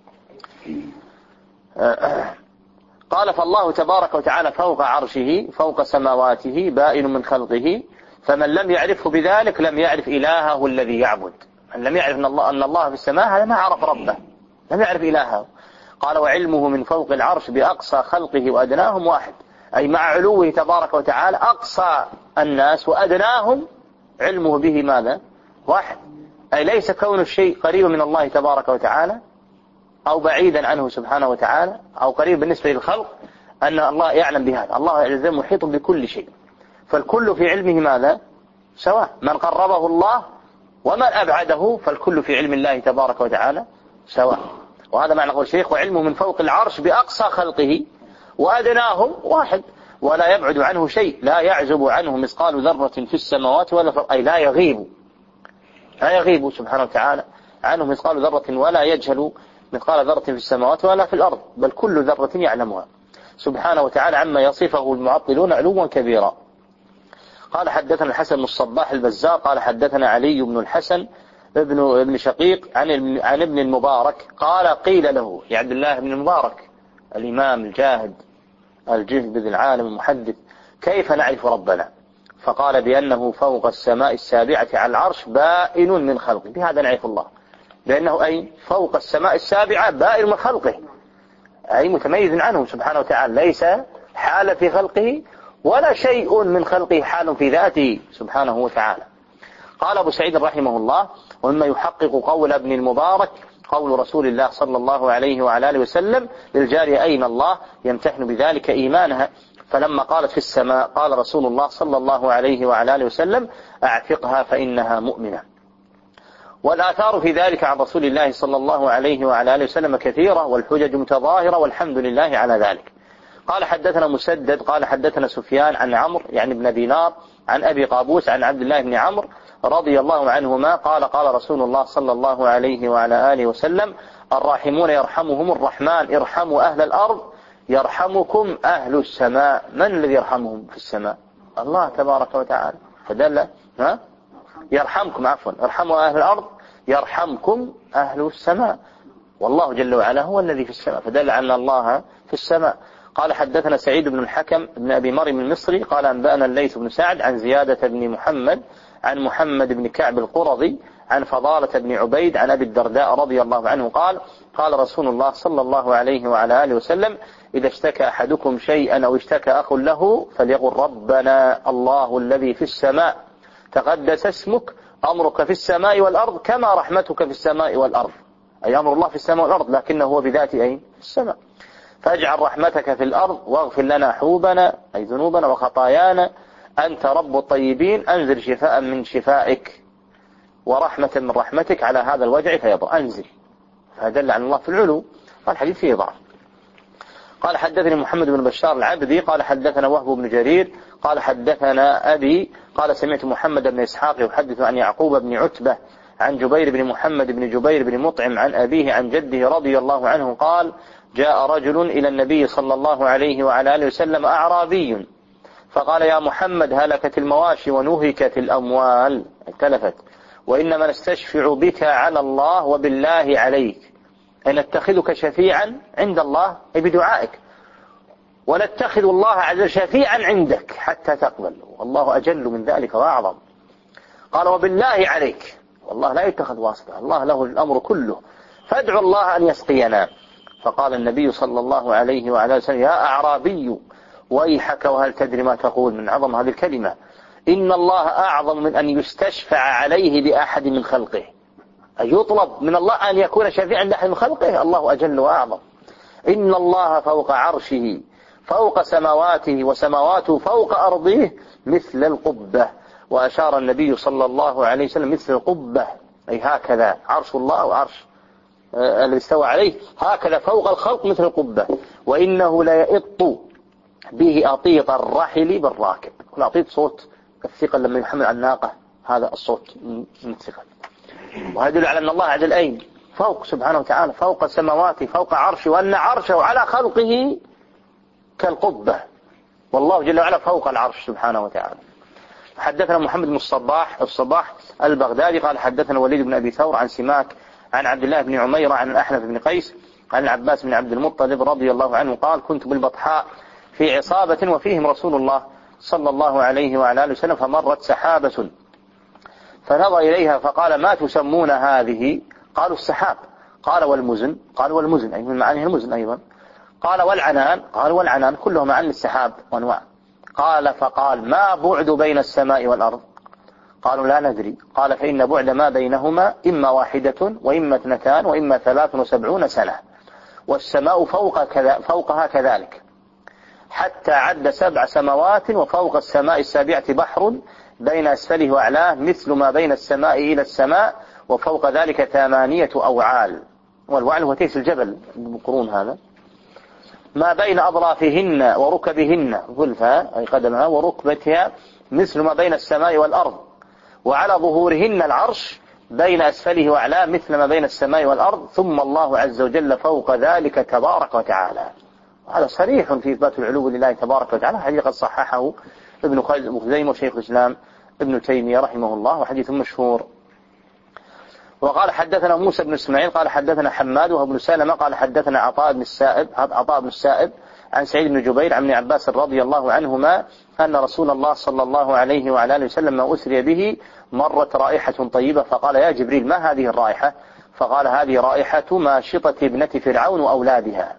قال فالله تبارك وتعالى فوق عرشه فوق سماواته بائن من خلقه فمن لم يعرفه بذلك لم يعرف إلهه الذي يعبد. من لم يعرف أن الله في السماء هذا ما عرف ربه لم يعرف إلهه. قال وعلمه من فوق العرش بأقصى خلقه وأدناهم واحد أي مع علوه تبارك وتعالى أقصى الناس وأدناهم علمه به ماذا واحد. أي ليس كون الشيء قريبا من الله تبارك وتعالى أو بعيدا عنه سبحانه وتعالى أو قريب بالنسبة للخلق أن الله يعلم بهذا. الله يعلم محيط بكل شيء فالكل في علمه ماذا سواء. من قربه الله ومن أبعده فالكل في علم الله تبارك وتعالى سواء. وهذا معنى قول الشيخ وعلمه من فوق العرش بأقصى خلقه وأدناهم واحد ولا يبعد عنه شيء لا يعزب عنه مثقال ذرة في السماوات ولا في أي لا يغيب سبحانه وتعالى عنه مثقال ذرة ولا يجهل مثقال ذرة في السماوات ولا في الأرض بل كل ذرة يعلمها سبحانه وتعالى عما يصفه المعطلون علوا كبيرا. قال حدثنا الحسن بن الصباح البزار قال حدثنا علي بن الحسن ابن شقيق عن ابن المبارك قال قيل له يا عبد الله بن المبارك الإمام الجاهد الجهبذ العالم المحدث كيف نعرف ربنا؟ فقال بأنه فوق السماء السابعة على العرش بائن من خلقه. بهذا نعرف الله بأنه أي فوق السماء السابعة بائن من خلقه أي متميز عنه سبحانه وتعالى ليس حال في خلقه ولا شيء من خلقه حال في ذاته سبحانه وتعالى. قال أبو سعيد رحمه الله ومما يحقق قول ابن المبارك قول رسول الله صلى الله عليه وعلى آله وسلم للجارية أين الله يمتحن بذلك إيمانها، فلما قالت في السماء قال رسول الله صلى الله عليه وعلى آله وسلم أعتقها فإنها مؤمنة. والآثار في ذلك عن رسول الله صلى الله عليه وعلى آله وسلم كثيرة والحجج متظاهرة والحمد لله على ذلك. قال حدثنا مسدد قال حدثنا سفيان عن عمرو يعني بن دينار عن أبي قابوس عن عبد الله بن عمرو رضي الله عنهما قال قال رسول الله صلى الله عليه وعلى آله وسلم الراحمون يرحمهم الرحمن ارحموا أهل الأرض يرحمكم أهل السماء. من الذي يرحمهم في السماء؟ الله تبارك وتعالى. فدل يرحمكم ارحموا أهل الأرض يرحمكم أهل السماء، والله جل وعلا هو الذي في السماء، فدل على الله في السماء. قال حدثنا سعيد بن الحكم بن أبي مريم المصري قال أنبأنا الليث بن سعد عن زيادة بن محمد عن محمد بن كعب القرظي عن فضالة بن عبيد عن أبي الدرداء رضي الله عنه قال قال رسول الله صلى الله عليه وعلى آله وسلم إذا اشتكى أحدكم شيئا أو اشتكى أخ له فليقل ربنا الله الذي في السماء تقدس اسمك أمرك في السماء والأرض كما رحمتك في السماء والأرض، أي أمر الله في السماء والأرض لكنه هو بذات أين؟ في السماء. فاجعل رحمتك في الأرض واغفر لنا حوبنا أي ذنوبنا وخطايانا أنت رب الطيبين أنزل شفاء من شفائك ورحمة من رحمتك على هذا الوجع فيضع أنزل، فدل عن الله في العلو. قال الحديث فيه ضعف. قال حدثني محمد بن بشار العبدي قال حدثنا وهب بن جرير قال حدثنا أبي قال سمعت محمد بن إسحاق يحدث عن يعقوب بن عتبة عن جبير بن محمد بن جبير بن مطعم عن أبيه عن جده رضي الله عنه قال جاء رجل إلى النبي صلى الله عليه وعلى آله وسلم أعرابي فقال يا محمد هلكت المواشي ونهكت الأموال اتلفت وإنما نستشفع بك على الله وبالله عليك أن نتخذك شفيعا عند الله أي بدعائك ونتخذ الله عز وجل شفيعا عندك حتى تقبل والله أجل من ذلك وأعظم. قال وبالله عليك والله لا يتخذ واسطة الله له الأمر كله فادعوا الله أن يسقينا. فقال النبي صلى الله عليه وعلى وسلم يا أعرابي ويحك وهل تدري ما تقول من عظم هذه الكلمة إن الله أعظم من أن يستشفع عليه لأحد من خلقه، أي يطلب من الله أن يكون شفيعا لأحد من خلقه الله أجل وأعظم. إن الله فوق عرشه فوق سماواته وسماواته فوق أرضه مثل القبة، وأشار النبي صلى الله عليه وسلم مثل القبة أي هكذا عرش الله وعرش الذي استوى عليه هكذا فوق الخلق مثل القبة وإنه لا يئط به أطيط الرحل بالراكب. والأطيط صوت الثقل لما يحمل على الناقة هذا الصوت من الثقل، وهذا يدل على أن الله عز وجل فوق سبحانه وتعالى فوق السماوات فوق عرشه وأن عرشه على خلقه كالقبة والله جل وعلا فوق العرش سبحانه وتعالى. حدثنا محمد بن الصباح البغدادي قال حدثنا وليد بن أبي ثور عن سماك عن عبد الله بن عميرة عن الأحنف بن قيس عن العباس بن عبد المطلب رضي الله عنه قال كنت بالبطحاء في عصابة وفيهم رسول الله صلى الله عليه وعلى آله وسلم فمرت سحابة فنظر إليها فقال ما تسمون هذه؟ قالوا السحاب. قال والمزن؟ قال والمزن أي من معانيه المزن أيضا. قال والعنان؟ قال والعنان كله معاني السحاب وأنواع. قال فقال ما بعد بين السماء والأرض؟ قالوا لا ندري. قال فإن بعد ما بينهما إما واحدة وإما 2 وإما 73 سنة والسماء فوقها كذلك حتى عد 7 سماوات وفوق السماء السابعة بحر بين أسفله وأعلاه مثل ما بين السماء إلى السماء وفوق ذلك 8 أوعال. والوعل هو تيس الجبل بقرون هذا ما بين أضرافهن وركبهن ظلفها أي قدمها وركبتها مثل ما بين السماء والأرض وعلى ظهورهن العرش بين أسفله وأعلاه مثل ما بين السماء والأرض ثم الله عز وجل فوق ذلك تبارك وتعالى. هذا صريح في إثبات العلو لله تبارك وتعالى، حديث قد صححه ابن خزيمة وشيخ الإسلام ابن تيمية رحمه الله وحديث مشهور. وقال حدثنا موسى بن إسماعيل قال حدثنا حماد وهو بن سلمة قال حدثنا عطاء بن السائب عن سعيد بن جبير عن ابن عباس رضي الله عنهما أن رسول الله صلى الله عليه وعلى آله وسلم ما أسري به مرت رائحة طيبة فقال يا جبريل ما هذه الرائحة؟ فقال هذه رائحة ماشطة ابنة فرعون وأولادها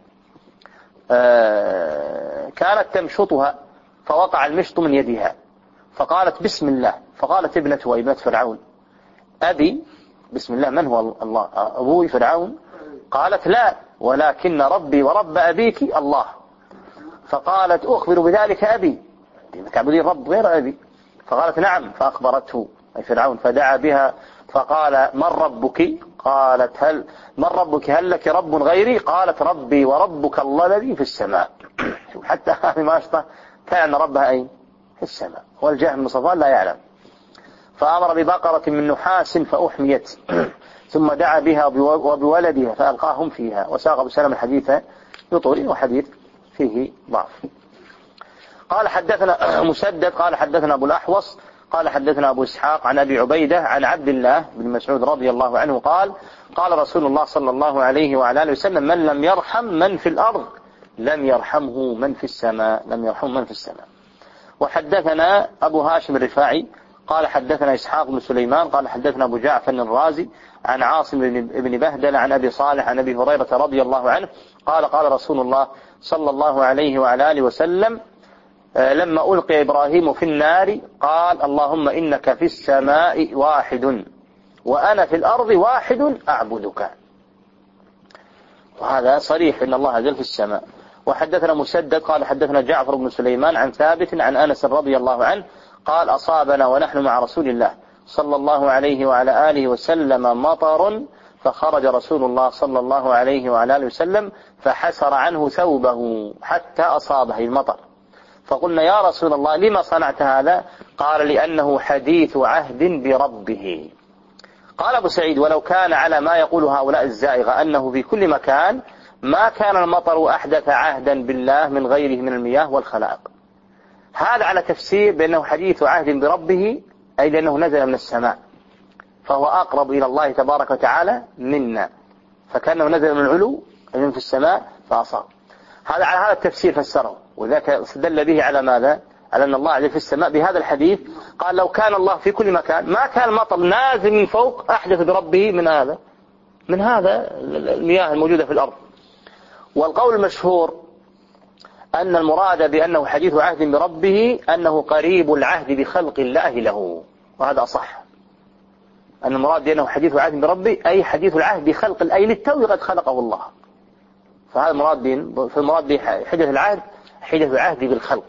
كانت تمشطها فوقع المشط من يدها فقالت بسم الله فقالت ابنة فرعون أبي بسم الله من هو الله؟ أبوي فرعون؟ قالت لا، ولكن ربي ورب أبيك الله. فقالت أخبر بذلك أبي، تعبدين رب غير أبي؟ فقالت نعم، فأخبرته أي فرعون، فدعا بها فقال من ربك؟ قالت من ربك؟ هل لك رب غيري؟ قالت ربي وربك الله الذي في السماء. حتى هذه ما أشطه كان ربها أي في السماء، والجهم بن صفوان لا يعلم. فأمر ببقرة من نحاس فأحميت، ثم دعا بها وبولدها فألقاهم فيها. وساق بسلام الحديث بطول، وحديث فيه ضعف. قال حدثنا مسدد قال حدثنا أبو الأحوص قال حدثنا أبو إسحاق عن أبي عبيدة عن عبد الله بن مسعود رضي الله عنه قال قال رسول الله صلى الله عليه وعلى آله وسلم من لم يرحم من في الأرض لم يرحمه من في السماء، لم يرحمه من في السماء. وحدثنا أبو هاشم الرفاعي قال حدثنا إسحاق بن سليمان قال حدثنا أبو جعفر الرازي عن عاصم بن بهدل عن أبي صالح عن أبي هريرة رضي الله عنه قال قال رسول الله صلى الله عليه وعلى آله وسلم لما ألقي إبراهيم في النار قال اللهم إنك في السماء واحد وأنا في الأرض واحد أعبدك. وهذا صريح إن الله جل في السماء. وحدثنا مسدد قال حدثنا جعفر بن سليمان عن ثابت عن أنس رضي الله عنه قال أصابنا ونحن مع رسول الله صلى الله عليه وعلى آله وسلم مطر فخرج رسول الله صلى الله عليه وعلى آله وسلم فحسر عنه ثوبه حتى أصابه المطر. فقلنا يا رسول الله لما صنعت هذا؟ قال لأنه حديث عهد بربه. قال أبو سعيد ولو كان على ما يقول هؤلاء الزائغة أنه في كل مكان ما كان المطر أحدث عهدا بالله من غيره من المياه والخلائق. هذا على تفسير بأنه حديث عهد بربه، أي لأنه نزل من السماء فهو أقرب إلى الله تبارك وتعالى منا، فكأنه نزل من العلو من في السماء فأصاب. هذا على هذا التفسير فسره، وذاك استدل به على ماذا؟ على أن الله عز في السماء بهذا الحديث. قال لو كان الله في كل مكان ما كان المطر نازل من فوق أحدث بربه من هذا المياه الموجودة في الأرض. والقول المشهور أن المراد بأنه حديث عهد بربه أنه قريب العهد بخلق الله له، وهذا أصح. أن المراد بأنه حديث عهد بربه أي حديث العهد بخلق أي للتو قد خلقه الله. فهذا المراد بحدث العهد حدث العهد بالخلق.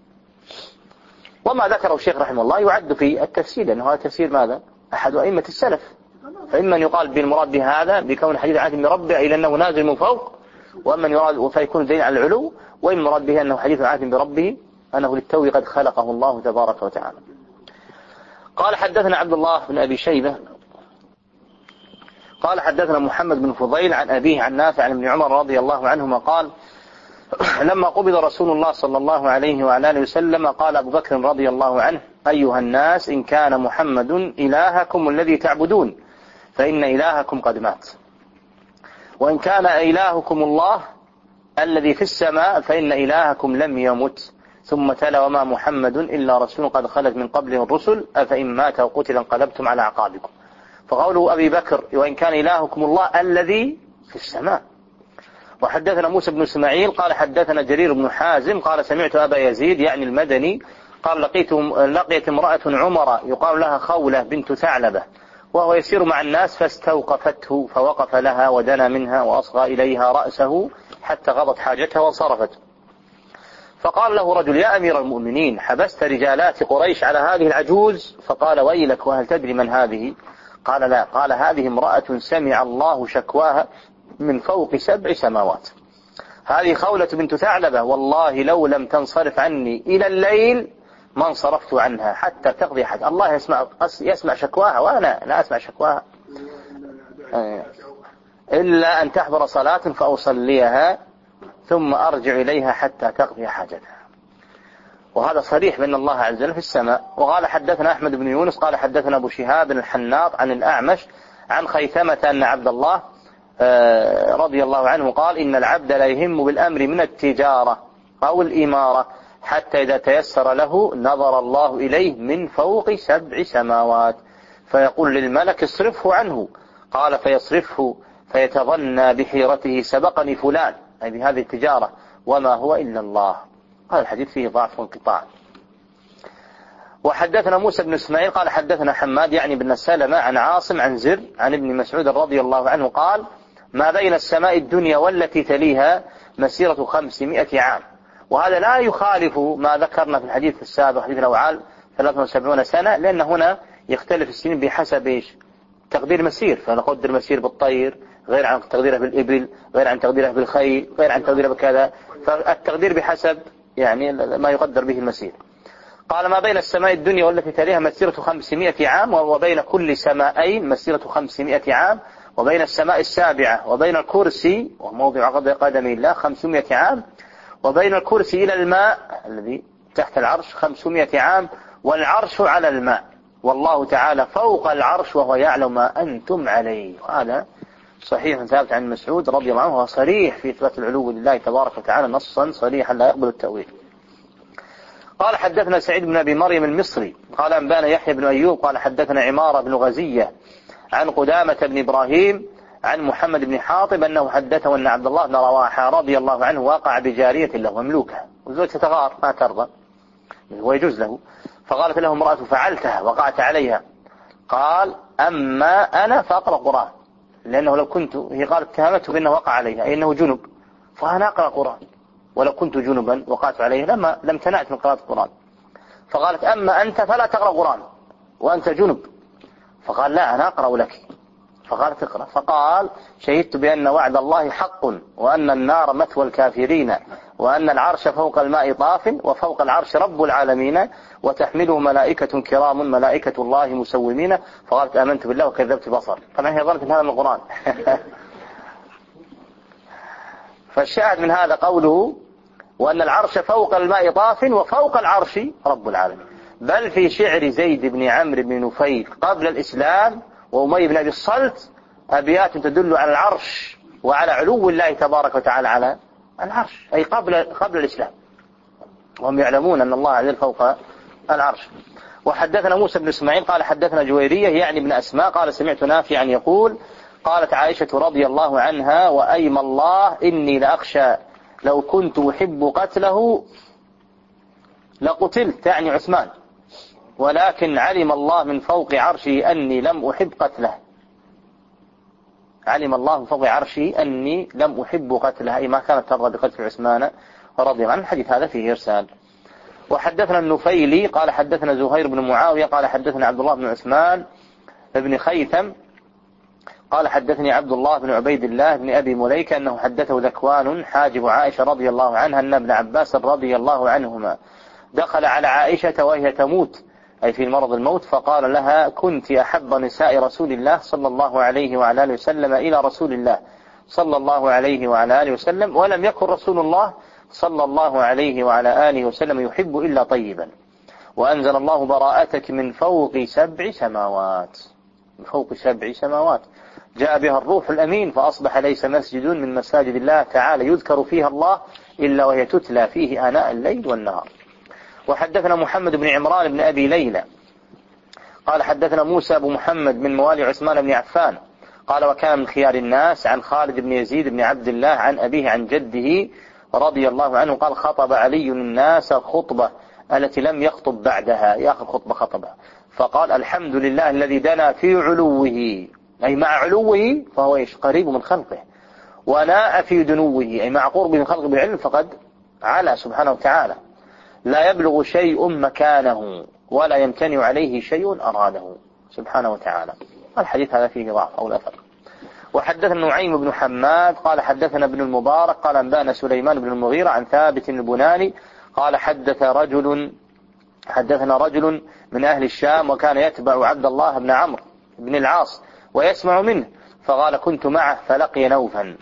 وما ذكره الشيخ رحمه الله يعد في التفسير، لأنه هذا تفسير ماذا؟ أحد أئمة السلف. فإما يقال بالمراد بهذا بكون حديث عهد بربه أي لأنه نازل من فوق، وأما يراد فيكون دين على العلو، وإن مراد به أنه حديث عهد بربه أنه للتو قد خلقه الله تبارك وتعالى. قال حدثنا عبد الله بن أبي شيبة قال حدثنا محمد بن فضيل عن أبيه عن نافع عن ابن عمر رضي الله عنهما قال لما قبض رسول الله صلى الله عليه وعلى آله وسلم قال أبو بكر رضي الله عنه أيها الناس إن كان محمد إلهكم الذي تعبدون فإن إلهكم قد مات، وإن كان إلهكم الله الذي في السماء فإن إلهكم لم يمت. ثم تلا وما محمد إلا رسول قد خلت من قبله الرسل أفإن مات وقتل انقلبتم على أعقابكم. فقوله أبي بكر وإن كان إلهكم الله الذي في السماء. وحدثنا موسى بن إسماعيل قال حدثنا جرير بن حازم قال سمعت أبا يزيد يعني المدني قال لقيت امرأة عمر يقال لها خولة بنت ثعلبة وهو يسير مع الناس فاستوقفته فوقف لها ودنا منها وأصغى إليها رأسه حتى غضت حاجتها وانصرفت. فقال له رجل يا أمير المؤمنين حبست رجالات قريش على هذه العجوز؟ فقال ويلك وهل تدري من هذه؟ قال لا. قال هذه امرأة سمع الله شكواها من فوق 7 سماوات. هذه خولة بنت ثعلبة والله لو لم تنصرف عني إلى الليل ما انصرفت عنها حتى تقضي حد. الله يسمع شكواها وأنا لا أسمع شكواها إلا أن تحضر صلاة فأصليها ثم أرجع إليها حتى تقضي حاجتها. وهذا صريح بأن الله عز وجل في السماء. وقال حدثنا أحمد بن يونس قال حدثنا أبو شهاب الحناط عن الأعمش عن خيثمة أن عبد الله رضي الله عنه قال إن العبد لا يهم بالأمر من التجارة أو الإمارة حتى إذا تيسر له نظر الله إليه من فوق 7 سماوات فيقول للملك اصرفه عنه. قال فيصرفه فيتظنى بحيرته سبقني فلان أي بهذه التجارة وما هو إلا الله. هذا الحديث فيه ضعف وانقطاع. وحدثنا موسى بن إسماعيل قال حدثنا حماد يعني بن سلمة عن عاصم عن زر عن ابن مسعود رضي الله عنه قال ما بين السماء الدنيا والتي تليها مسيرة 500 عام. وهذا لا يخالف ما ذكرنا في الحديث السابق حديث الأوعال 73 سنة، لأن هنا يختلف السنين بحسب إيش تقدير مسير، فنقدر مسير بالطير غير عن تقديره بالإبل، غير عن تقديره بالخيل، غير عن تقديره بكذا، فالتقدير بحسب يعني ما يقدر به المسير. قال ما بين السماء الدنيا والتي تليها مسيرة 500 عام، وبين كل سماءين مسيرة 500 عام، وبين السماء السابعة وبين الكرسي وموضع قدم الله 500 عام، وبين الكرسي إلى الماء الذي تحت العرش 500 عام، والعرش على الماء، والله تعالى فوق العرش وهو يعلم ما أنتم عليه. وهذا صحيح ثابت عن مسعود رضي الله عنه، وصريح في إثبات العلو لله تبارك وتعالى نصا صريحا لا يقبل التأويل. قال حدثنا سعيد بن أبي مريم المصري قال أنبانا يحيى بن أيوب قال حدثنا عمارة بن غزية عن قدامة بن إبراهيم عن محمد بن حاطب أنه حدثه أن عبد الله بن رواحة رضي الله عنه وقع بجارية له مملوكة، وزوجته تغار ما ترضى ويجوز له، فقالت له امرأة فعلتها وقعت عليها، قال أما أنا فأقرأ قرآن، لأنه لو كنت، هي قالت اتهمته بأنه وقع عليها أي أنه جنب، فأنا أقرأ قرآن، ولو كنت جنبا وقعت عليه لم تنعت من قراءة القرآن. فقالت أما أنت فلا تقرأ قرآن وأنت جنب، فقال لا أنا أقرأ لك، فقالت اقرأ، فقال شهدت بأن وعد الله حق، وأن النار مثوى الكافرين، وأن العرش فوق الماء طاف، وفوق العرش رب العالمين، وتحمله ملائكة كرام ملائكة الله مسومين. فقالت آمنت بالله وكذبت بصر. طبعا هي ظنت ان هذا من القرآن. فالشاهد من هذا قوله وأن العرش فوق الماء طاف وفوق العرش رب العالمين. بل في شعر زيد بن عمرو بن نفيل قبل الإسلام وأمي بن أبي الصلت أبيات تدل على العرش وعلى علو الله تبارك وتعالى على العرش، أي قبل الإسلام، وهم يعلمون أن الله عز وجل فوق العرش. وحدثنا موسى بن إسماعيل قال حدثنا جويرية يعني ابن أسماء قال سمعت نافعا يقول قالت عائشة رضي الله عنها وأيم الله إني لأخشى لو كنت أحب قتله لقتلت، تعني عثمان، ولكن علم الله من فوق عرشه أني لم أحب قتله. علم الله من فوق عرشه أني لم أحب قتله، أي ما كانت ترضى بقتل عثمان رضي الله عنه. الحديث هذا فيه إرسال. وحدثنا النفيلي قال حدثنا زهير بن معاوية قال حدثنا عبد الله بن عثمان بن خيثم قال حدثني عبد الله بن عبيد الله بن أبي مليكة أنه حدثه ذكوان حاجب عائشة رضي الله عنها أن ابن عباس رضي الله عنهما دخل على عائشة وهي تموت أي في مرض الموت، فقال لها كنت أحب نساء رسول الله صلى الله عليه وعلى آله وسلم إلى رسول الله صلى الله عليه وعلى آله وسلم، ولم يكن رسول الله صلى الله عليه وعلى آله وسلم يحب إلا طيبا، وأنزل الله براءتك من فوق 7 سماوات، من فوق 7 سماوات جاء بها الروح الأمين، فأصبح ليس مسجد من مساجد الله تعالى يذكر فيها الله إلا وهي تتلى فيه آناء الليل والنهار. وحدثنا محمد بن عمران بن أبي ليلى قال حدثنا موسى بن محمد من موالي عثمان بن عفان قال وكان من خيار الناس عن خالد بن يزيد بن عبد الله عن أبيه عن جده رضي الله عنه قال خطب علي الناس الخطبة التي لم يخطب بعدها، يأخذ خطبة خطبها، فقال الحمد لله الذي دنا في علوه، أي مع علوه فهو قريب من خلقه، وناء في دنوه أي مع قربه من خلقه بالعلم فقد على سبحانه وتعالى، لا يبلغ شيء مكانه ولا يمتنع عليه شيء أراده سبحانه وتعالى. الحديث هذا فيه ضعف أو الأثر. وحدثنا نعيم بن حماد قال حدثنا ابن المبارك قال أنبانا سليمان بن المغيرة عن ثابت البناني قال حدثنا رجل من أهل الشام وكان يتبع عبد الله بن عمرو بن العاص ويسمع منه، فقال كنت معه فلقي نوفا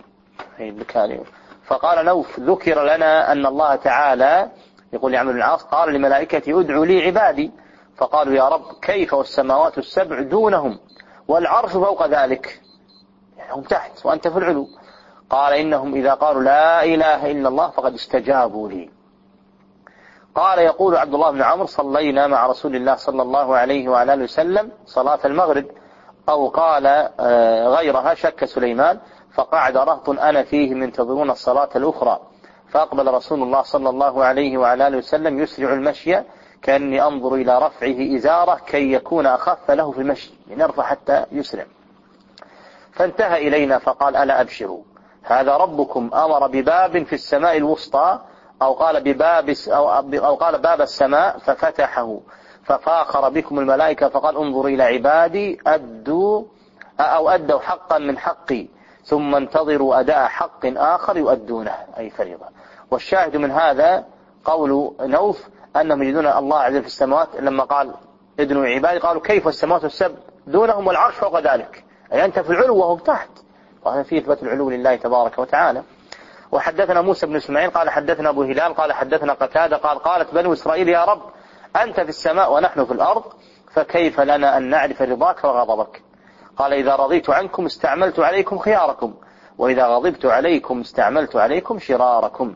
فقال نوف ذكر لنا أن الله تعالى يقول لعمرو بن العاص قال لملائكتي ادعوا لي عبادي، فقالوا يا رب كيف والسماوات ال7 دونهم والعرش فوق ذلك، يعني هم تحت وأنت في العلو، قال إنهم إذا قالوا لا إله إلا الله فقد استجابوا لي. قال يقول عبد الله بن عمرو صلينا مع رسول الله صلى الله عليه وعلى آله وسلم صلاة المغرب، أو قال غيرها شك سليمان، فقعد رهط أنا فيهم ينتظرون الصلاة الأخرى، فأقبل رسول الله صلى الله عليه وعلى آله وسلم يسرع المشي كأني أنظر إلى رفعه إزارة كي يكون أخف له في المشي، يرفع حتى يسرع. فانتهى إلينا فقال ألا أبشروا، هذا ربكم أمر بباب في السماء الوسطى، أو قال باب السماء ففتحه ففاخر بكم الملائكة فقال انظروا إلى عبادي أدوا حقا من حقي ثم انتظروا أداء حق آخر يؤدونه، أي فريضة. والشاهد من هذا قول نوف أنهم يجدون الله عز وجل في السماوات، لما قال ادنوا عبادي قالوا كيف السماوات والسبع دونهم والعرش فوق ذلك، أي أنت في العلو وهم تحت، وهذا فيه إثبات العلو لله تبارك وتعالى. وحدثنا موسى بن اسماعيل قال حدثنا أبو هلال قال حدثنا قتادة قال قالت بنو إسرائيل يا رب أنت في السماء ونحن في الأرض، فكيف لنا أن نعرف رضاك وغضبك؟ قال إذا رضيت عنكم استعملت عليكم خياركم، وإذا غضبت عليكم استعملت عليكم شراركم.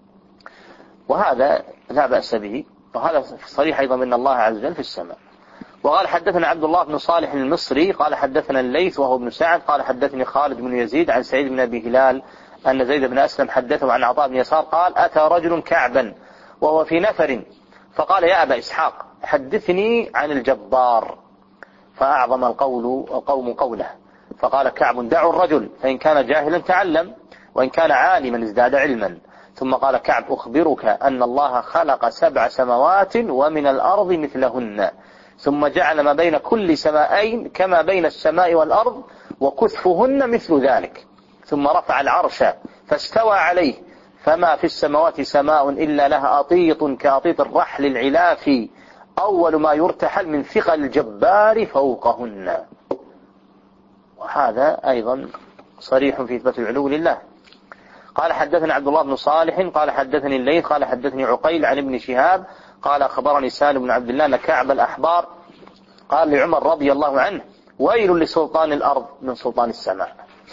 وهذا لا بأس به، وهذا صريح أيضا من الله عز وجل في السماء. وقال حدثنا عبد الله بن صالح المصري قال حدثنا الليث وهو ابن سعد قال حدثني خالد بن يزيد عن سعيد بن أبي هلال أن زيد بن أسلم حدثه عن عطاء بن يسار قال أتى رجل كعبا وهو في نفر فقال يا أبا إسحاق حدثني عن الجبار، فأعظم القوم قوله، فقال كعب دعوا الرجل فإن كان جاهلا تعلم وإن كان عالما ازداد علما. ثم قال كعب أخبرك أن الله خلق 7 سماوات ومن الأرض مثلهن، ثم جعل ما بين كل سمائين كما بين السماء والأرض وكثفهن مثل ذلك، ثم رفع العرش فاستوى عليه، فما في السماوات سماء إلا لها أطيط كأطيط الرحل العلافي أول ما يرتحل من ثقل الجبار فوقهن. وهذا أيضا صريح في إثبات العلو لله. قال حدثنا عبد الله بن صالح قال حدثني الليث قال حدثني عقيل عن ابن شهاب قال أخبرني سالم بن عبد الله أن كعب الأحبار قال لعمر رضي الله عنه ويل لسلطان الأرض من سلطان السماء.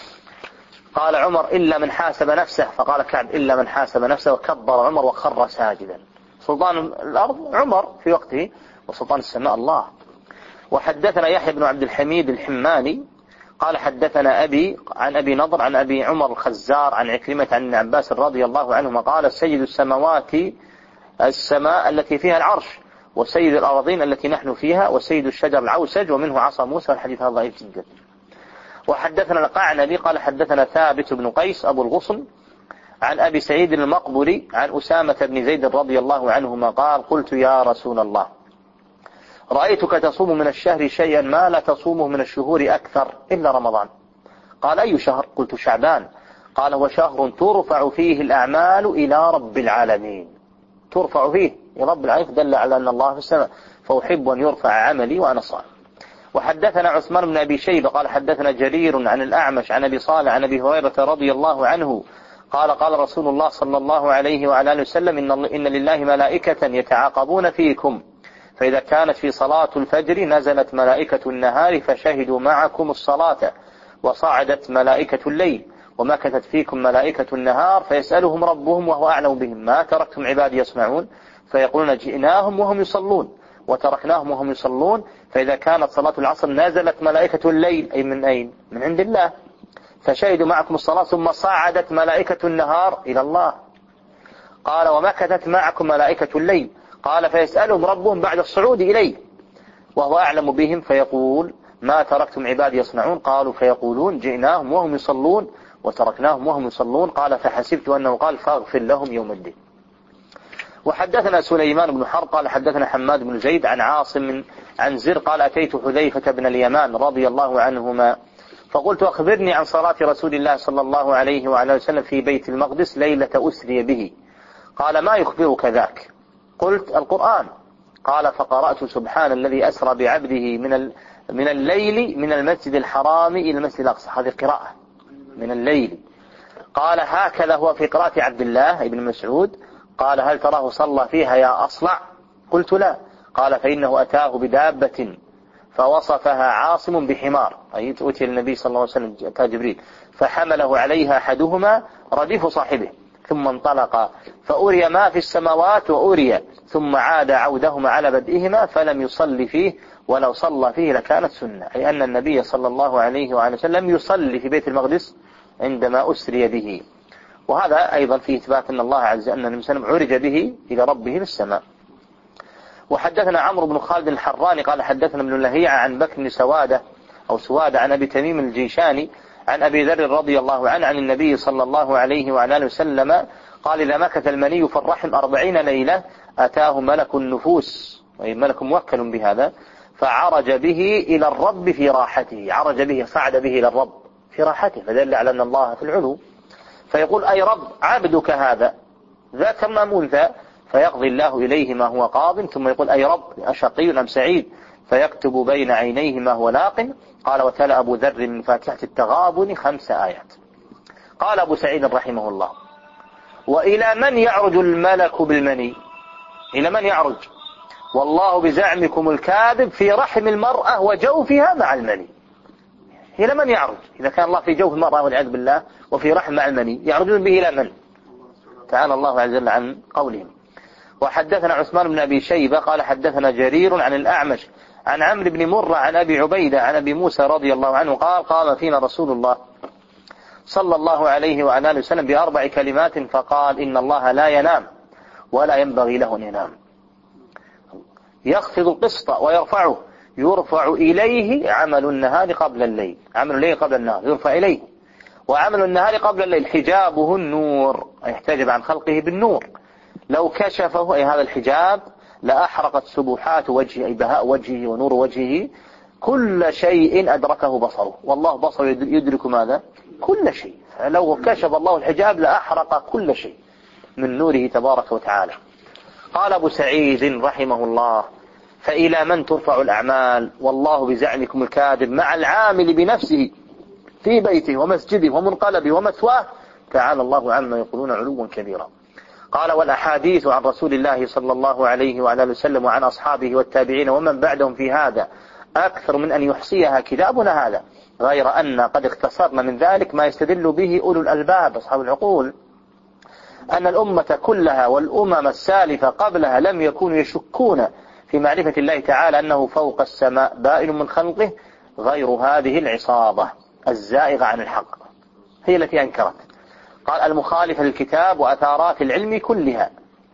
قال عمر إلا من حاسب نفسه، فقال كعب إلا من حاسب نفسه، وكبر عمر وخر ساجدا. سلطان الأرض عمر في وقته، وسلطان السماء الله. وحدثنا يحيى بن عبد الحميد الحماني قال حدثنا أبي عن أبي نضر عن أبي عمر الخزار عن عكرمة عن ابن عباس رضي الله عنهما قال سيد السماوات السماء التي فيها العرش، وسيد الأراضين التي نحن فيها، وسيد الشجر العوسج ومنه عصا موسى. الحديث هذا ضعيف جدا. وحدثنا القعنبي قال حدثنا ثابت بن قيس أبو الغصن عن أبي سعيد المقبري عن أسامة بن زيد رضي الله عنهما قال قلت يا رسول الله رأيتك تصوم من الشهر شيئا ما لا تصومه من الشهور أكثر إلا رمضان. قال أي شهر؟ قلت شعبان. قال هو شهر ترفع فيه الأعمال إلى رب العالمين، ترفع فيه إلى رب العالمين، دل على أن الله في السماء، فأحب أن يرفع عملي وأنا صائم. وحدثنا عثمان بن أبي شيبة قال حدثنا جرير عن الأعمش عن أبي صالح عن أبي هريرة رضي الله عنه قال قال رسول الله صلى الله عليه وعلى آله وسلم إن لله ملائكة يتعاقبون فيكم، فإذا كانت في صلاة الفجر نزلت ملائكة النهار فشهدوا معكم الصلاة، وصعدت ملائكة الليل، ومكثت فيكم ملائكة النهار فيسألهم ربهم وهو أعلم بهم ما تركتم عبادي يصنعون، فيقولون جئناهم وهم يصلون وتركناهم وهم يصلون. فإذا كانت صلاة العصر نزلت ملائكة الليل، أي من أين؟ من عند الله، فشهدوا معكم الصلاة، ثم صعدت ملائكة النهار إلى الله. قال ومكثت معكم ملائكة الليل، قال فيسألهم ربهم بعد الصعود إليه وهو أعلم بهم فيقول ما تركتم عبادي يصنعون، قالوا فيقولون جئناهم وهم يصلون وتركناهم وهم يصلون، قال فحسبت أنه قال فاغفر لهم يوم الدين. وحدثنا سليمان بن حرب قال حدثنا حماد بن زيد عن عاصم عن زر قال أتيت حذيفة بن اليمان رضي الله عنهما فقلت أخبرني عن صلاة رسول الله صلى الله عليه وعلى وسلم في بيت المقدس ليلة أسري به. قال ما يخبرك ذاك؟ قلت القرآن. قال فقرأت سبحان الذي أسرى بعبده من الليل من المسجد الحرام إلى المسجد الأقصى، هذه قراءة من الليل. قال هكذا هو في قراءة عبد الله بن مسعود. قال هل تراه صلى فيها يا أصلع؟ قلت لا. قال فإنه أتاه بدابة فوصفها عاصم بحمار، أي أتي النبي صلى الله عليه وسلم أتى جبريل فحمله عليها أحدهما رديف صاحبه، ثم انطلق فأري ما في السماوات وأري، ثم عاد عودهما على بدئهما فلم يصلي فيه، ولو صلى فيه لكانت سنة، أي أن النبي صلى الله عليه وعلى وسلم يصلي في بيت المقدس عندما أسري به. وهذا أيضا فيه إثبات أن الله عز وجل أن النبي صلى الله عليه وسلم عرج به إلى ربه في السماء. وحدثنا عمرو بن خالد الحراني قال حدثنا ابن لهيعة عن بكر بن سوادة أو سوادة عن أبي تميم الجيشاني عن أبي ذر رضي الله عنه عن النبي صلى الله عليه وعلى آله وسلم قال إذا مكث المني في الرحم 40 ليلة أتاه ملك النفوس، أي ملك موكل بهذا، فعرج به إلى الرب في راحته، عرج به صعد به إلى الرب في راحته، فدل على أن الله في العلو، فيقول أي رب عبدك هذا ذكر أم أنثى؟ فيقضي الله إليه ما هو قاض، ثم يقول أي رب أشقي أم سعيد؟ فيكتب بين عينيه ما هو لاق. قال وتلا أبو ذر من فاتحة التغابن 5 آيات. قال أبو سعيد رحمه الله وإلى من يعرج الملك بالمني؟ إلى من يعرج؟ والله بزعمكم الكاذب في رحم المرأة وجوفها مع المني. إلى من يعرج؟ إذا كان الله في جوف المرأة والعياذ بالله وفي رحم مع المني، يعرجون به إلى من؟ تعالى الله عز وجل عن قولهم. وحدثنا عثمان بن أبي شيبة قال حدثنا جرير عن الأعمش عن عمرو بن مرة عن أبي عبيدة عن أبي موسى رضي الله عنه قال قام فينا رسول الله صلى الله عليه وعلى آله وسلم ب4 كلمات فقال إن الله لا ينام ولا ينبغي له أن ينام، يخفض القسط ويرفعه، يرفع إليه عمل النهار قبل الليل، عمل الليل قبل النهار يرفع إليه، وعمل النهار قبل الليل حجابه النور، يحتجب عن خلقه بالنور، لو كشفه أي هذا الحجاب لأحرقت سبحات وجهه أي بهاء وجهه ونور وجهه، كل شيء أدركه بصره، والله بصره يدرك ماذا؟ كل شيء، لو كشف الله الحجاب لأحرق كل شيء من نوره تبارك وتعالى. قال أبو سعيد رحمه الله فإلى من ترفع الأعمال؟ والله بزعمكم الكاذب مع العامل بنفسه في بيته ومسجده ومنقلبه ومثواه، تعالى الله عما يقولون علوا كبيرا. قال والأحاديث عن رسول الله صلى الله عليه وعلى آله وسلم وعن أصحابه والتابعين ومن بعدهم في هذا أكثر من أن يحصيها كتابنا هذا، غير أن قد اختصرنا من ذلك ما يستدل به أولو الألباب أصحاب العقول، أن الأمة كلها والأمم السالفة قبلها لم يكونوا يشكون في معرفة الله تعالى أنه فوق السماء بائن من خلقه، غير هذه العصابة الزائغة عن الحق هي التي أنكرت. قال المخالفة للكتاب وأثارات العلم كلها،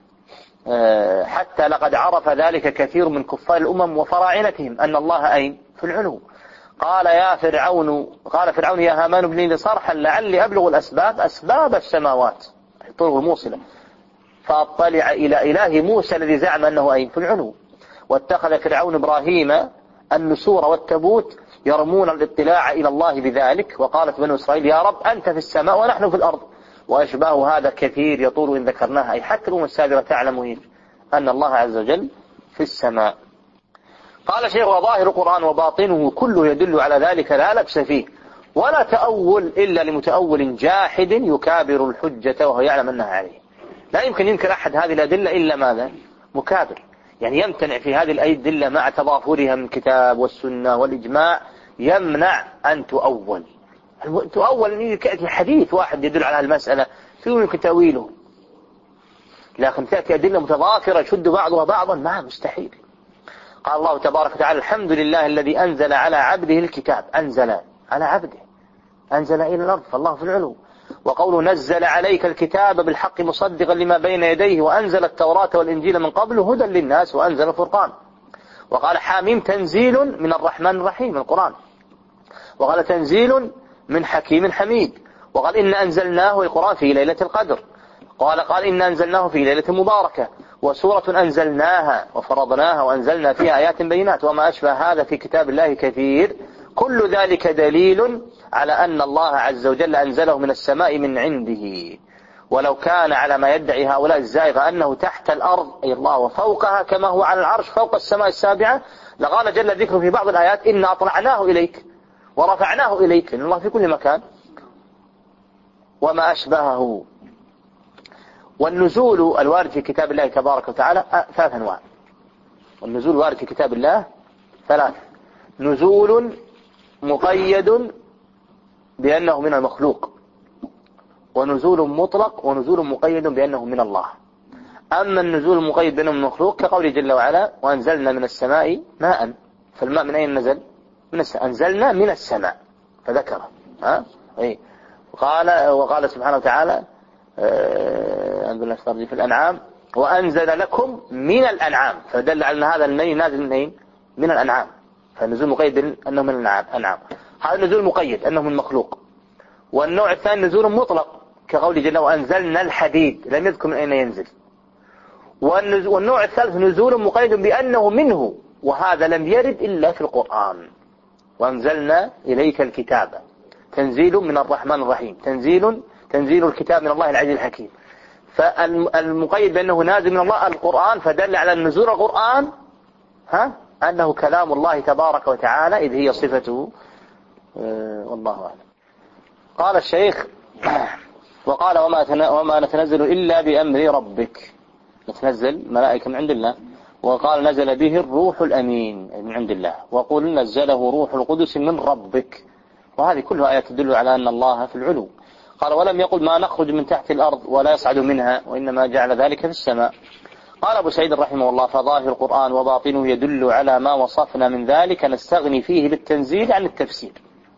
حتى لقد عرف ذلك كثير من كفار الأمم وفراعنتهم أن الله أين؟ في العلو. قال فرعون يا هامان ابن لي صرحا لعلي أبلغ الأسباب أسباب السماوات الطرق الموصلة فأطلع إلى إله موسى الذي زعم أنه أين؟ في العلو. واتخذ فرعون إبراهيم النسور والتبوت يرمون الاطلاع إلى الله بذلك، وقالت بنو إسرائيل يا رب أنت في السماء ونحن في الأرض، وأشباه هذا كثير يطول إن ذكرناها، أي حتى الأمم السابقة تعلم أن الله عز وجل في السماء. قال شيخ وظاهر القرآن وباطنه كله يدل على ذلك لا لبس فيه، ولا تأول إلا لمتأول جاحد يكابر الحجة وهو يعلم أنها عليه. لا يمكن ينكر أحد هذه الأدلة إلا ماذا؟ مكابر، يعني يمتنع في هذه الأدلة مع تضافرها من الكتاب والسنة والإجماع، يمنع أن تؤول أن يأتي حديث واحد يدل على المسألة يمكن تأويله، لكن تأتي أدلة متضافرة يشد بعضها بعضا ما مستحيل. قال الله تبارك وتعالى الحمد لله الذي أنزل على عبده الكتاب، أنزل على عبده، أنزل إلى الأرض فالله في العلو. وقوله نزل عليك الكتاب بالحق مصدقا لما بين يديه وأنزل التوراة والإنجيل من قبل هدى للناس وأنزل الفرقان. وقال حاميم تنزيل من الرحمن الرحيم القرآن. وقال تنزيل من حكيم حميد. وقال إن أنزلناه القرآن في ليلة القدر. قال إن أنزلناه في ليلة مباركة. وسورة أنزلناها وفرضناها وأنزلنا فيها آيات بينات وما أشبه هذا في كتاب الله كثير، كل ذلك دليل على أن الله عز وجل أنزله من السماء من عنده. ولو كان على ما يدعي هؤلاء الزائغة أنه تحت الأرض أي الله وفوقها كما هو على العرش فوق السماء السابعة، لقال جل ذكره في بعض الآيات إنا أطلعناه إليك ورفعناه إليك، إن الله في كل مكان وما أشبهه. والنزول الوارد في كتاب الله تبارك وتعالى 3 أنواع. والنزول الوارد في كتاب الله 3: نزول مقيد بأنه من المخلوق، ونزول مطلق، ونزول مقيد بأنه من الله. أما النزول المقيد بأنه من المخلوق كقوله جل وعلا وأنزلنا من السماء ماء، فالماء من أين نزل؟ من السماء. أنزلنا من السماء فذكره وقال سبحانه وتعالى أنزلنا في الأنعام وأنزل لكم من الأنعام، فدل على أن هذا النهي نازل منين؟ من الأنعام، فالنزول مقيد أنه من الأنعام. هذا النزول مقيد أنه من مخلوق. والنوع الثاني نزول مطلق كقول جل وأنزلنا الحديد، لم يذكر من أين ينزل. والنوع الثالث نزول مقيد بأنه منه، وهذا لم يرد إلا في القرآن. وأنزلنا إليك الكتاب تنزيل من الرحمن الرحيم، تنزيل الكتاب من الله العزيز الحكيم. فالمقيد بأنه نازل من الله القرآن، فدل على نزول القرآن أنه كلام الله تبارك وتعالى، إذ هي صفته. والله أعلم. قال الشيخ: وقال وما نتنزل إلا بأمر ربك، نتنزل ملائكة من عند الله. وقال نزل به الروح الأمين من عند الله. وقل نزله روح القدس من ربك. وهذه كلها آيات تدل على أن الله في العلو. قال ولم يقل ما نخرج من تحت الأرض ولا يصعد منها، وإنما جعل ذلك في السماء. قال أبو سعيد رحمه الله: فظاهر القرآن وباطنه يدل على ما وصفنا من ذلك، نستغني فيه بالتنزيل عن التفسير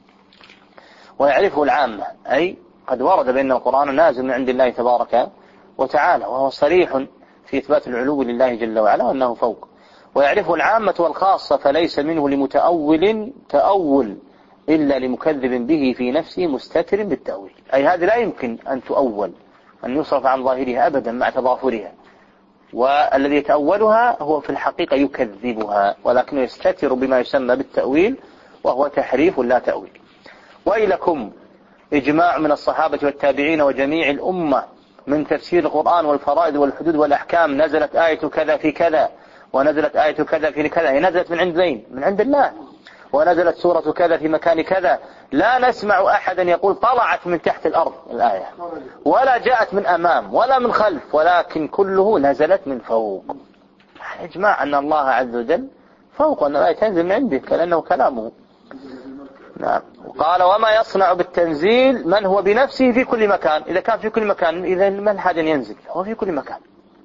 ويعرفه العامة. أي قد ورد بأن القرآن نازل من عند الله تبارك وتعالى، وهو صريح في إثبات العلو لله جل وعلا وأنه فوق. ويعرفه العامة والخاصة، فليس منه لمتأول تأول إلا لمكذب به في نفسه مستتر بالتأويل. أي هذا لا يمكن أن تؤول، أن يصرف عن ظاهرها أبدا مع تضافرها، والذي يتأولها هو في الحقيقة يكذبها، ولكنه يستتر بما يسمى بالتأويل، وهو تحريف لا تأويل. وإلكم إجماع من الصحابة والتابعين وجميع الأمة من تفسير القرآن والفرائض والحدود والأحكام. نزلت آية كذا في كذا، ونزلت آية كذا في كذا، هي نزلت من عند مين؟ من عند الله. ونزلت سورة كذا في مكان كذا. لا نسمع أحدا يقول طلعت من تحت الأرض الآية، ولا جاءت من أمام ولا من خلف، ولكن كله نزلت من فوق. إجماع أن الله عز وجل فوق، وأن الآية تنزل من عنده كأنه كلامه. نعم. وقال وما يصنع بالتنزيل من هو بنفسه في كل مكان. إذا كان في كل مكان، إذا من حاجة ينزل؟ هو في كل مكان.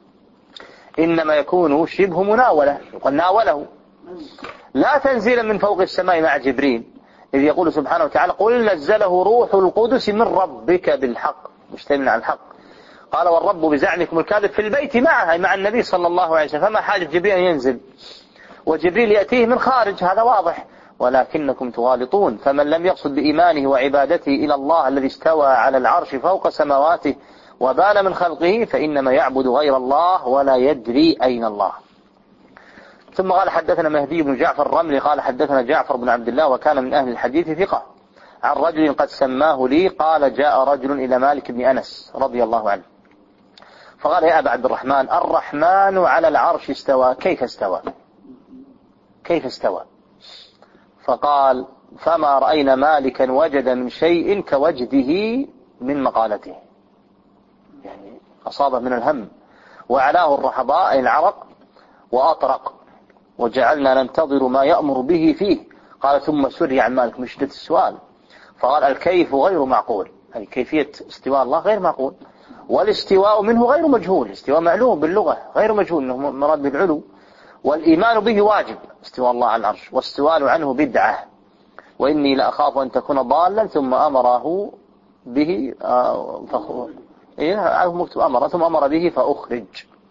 إنما يكون شبه مناولة، يقول ناوله. لا تنزيلا من فوق السماء مع جبريل، إذ يقول سبحانه وتعالى: قل نزله روح القدس من ربك بالحق، مشتمل على الحق. قال والرب بزعمكم الكاذب في البيت معها، مع النبي صلى الله عليه وسلم، فما حاجة جبريل أن ينزل؟ وجبريل يأتيه من خارج، هذا واضح. ولكنكم تغالطون. فمن لم يقصد بإيمانه وعبادته إلى الله الذي استوى على العرش فوق سماواته وبان من خلقه، فإنما يعبد غير الله ولا يدري أين الله. ثم قال حدثنا مهدي بن جعفر الرملي قال حدثنا جعفر بن عبد الله، وكان من أهل الحديث ثقة، عن رجل قد سماه لي قال: جاء رجل إلى مالك بن أنس رضي الله عنه فقال: يا أبا عبد الرحمن، الرحمن على العرش استوى، كيف استوى؟ كيف استوى؟ فقال: فما رأينا مالكا وجد من شيء كوجده من مقالته، يعني أصابه من الهم، وعلاه الرحضاء العرق، وأطرق، وجعلنا ننتظر ما يأمر به فيه. قال: ثم سري عن مالك من شدة السؤال، فقال: الكيف غير معقول، أي كيفية استواء الله غير معقول، والاستواء منه غير مجهول، الاستواء معلوم باللغة غير مجهول أنه مراد بالعلو، والإيمان به واجب استواء الله على العرش، والسؤال عنه بدعة، وإني لأخاف أن تكون ضالا ثم أمره به ثم أمر به فأخرج.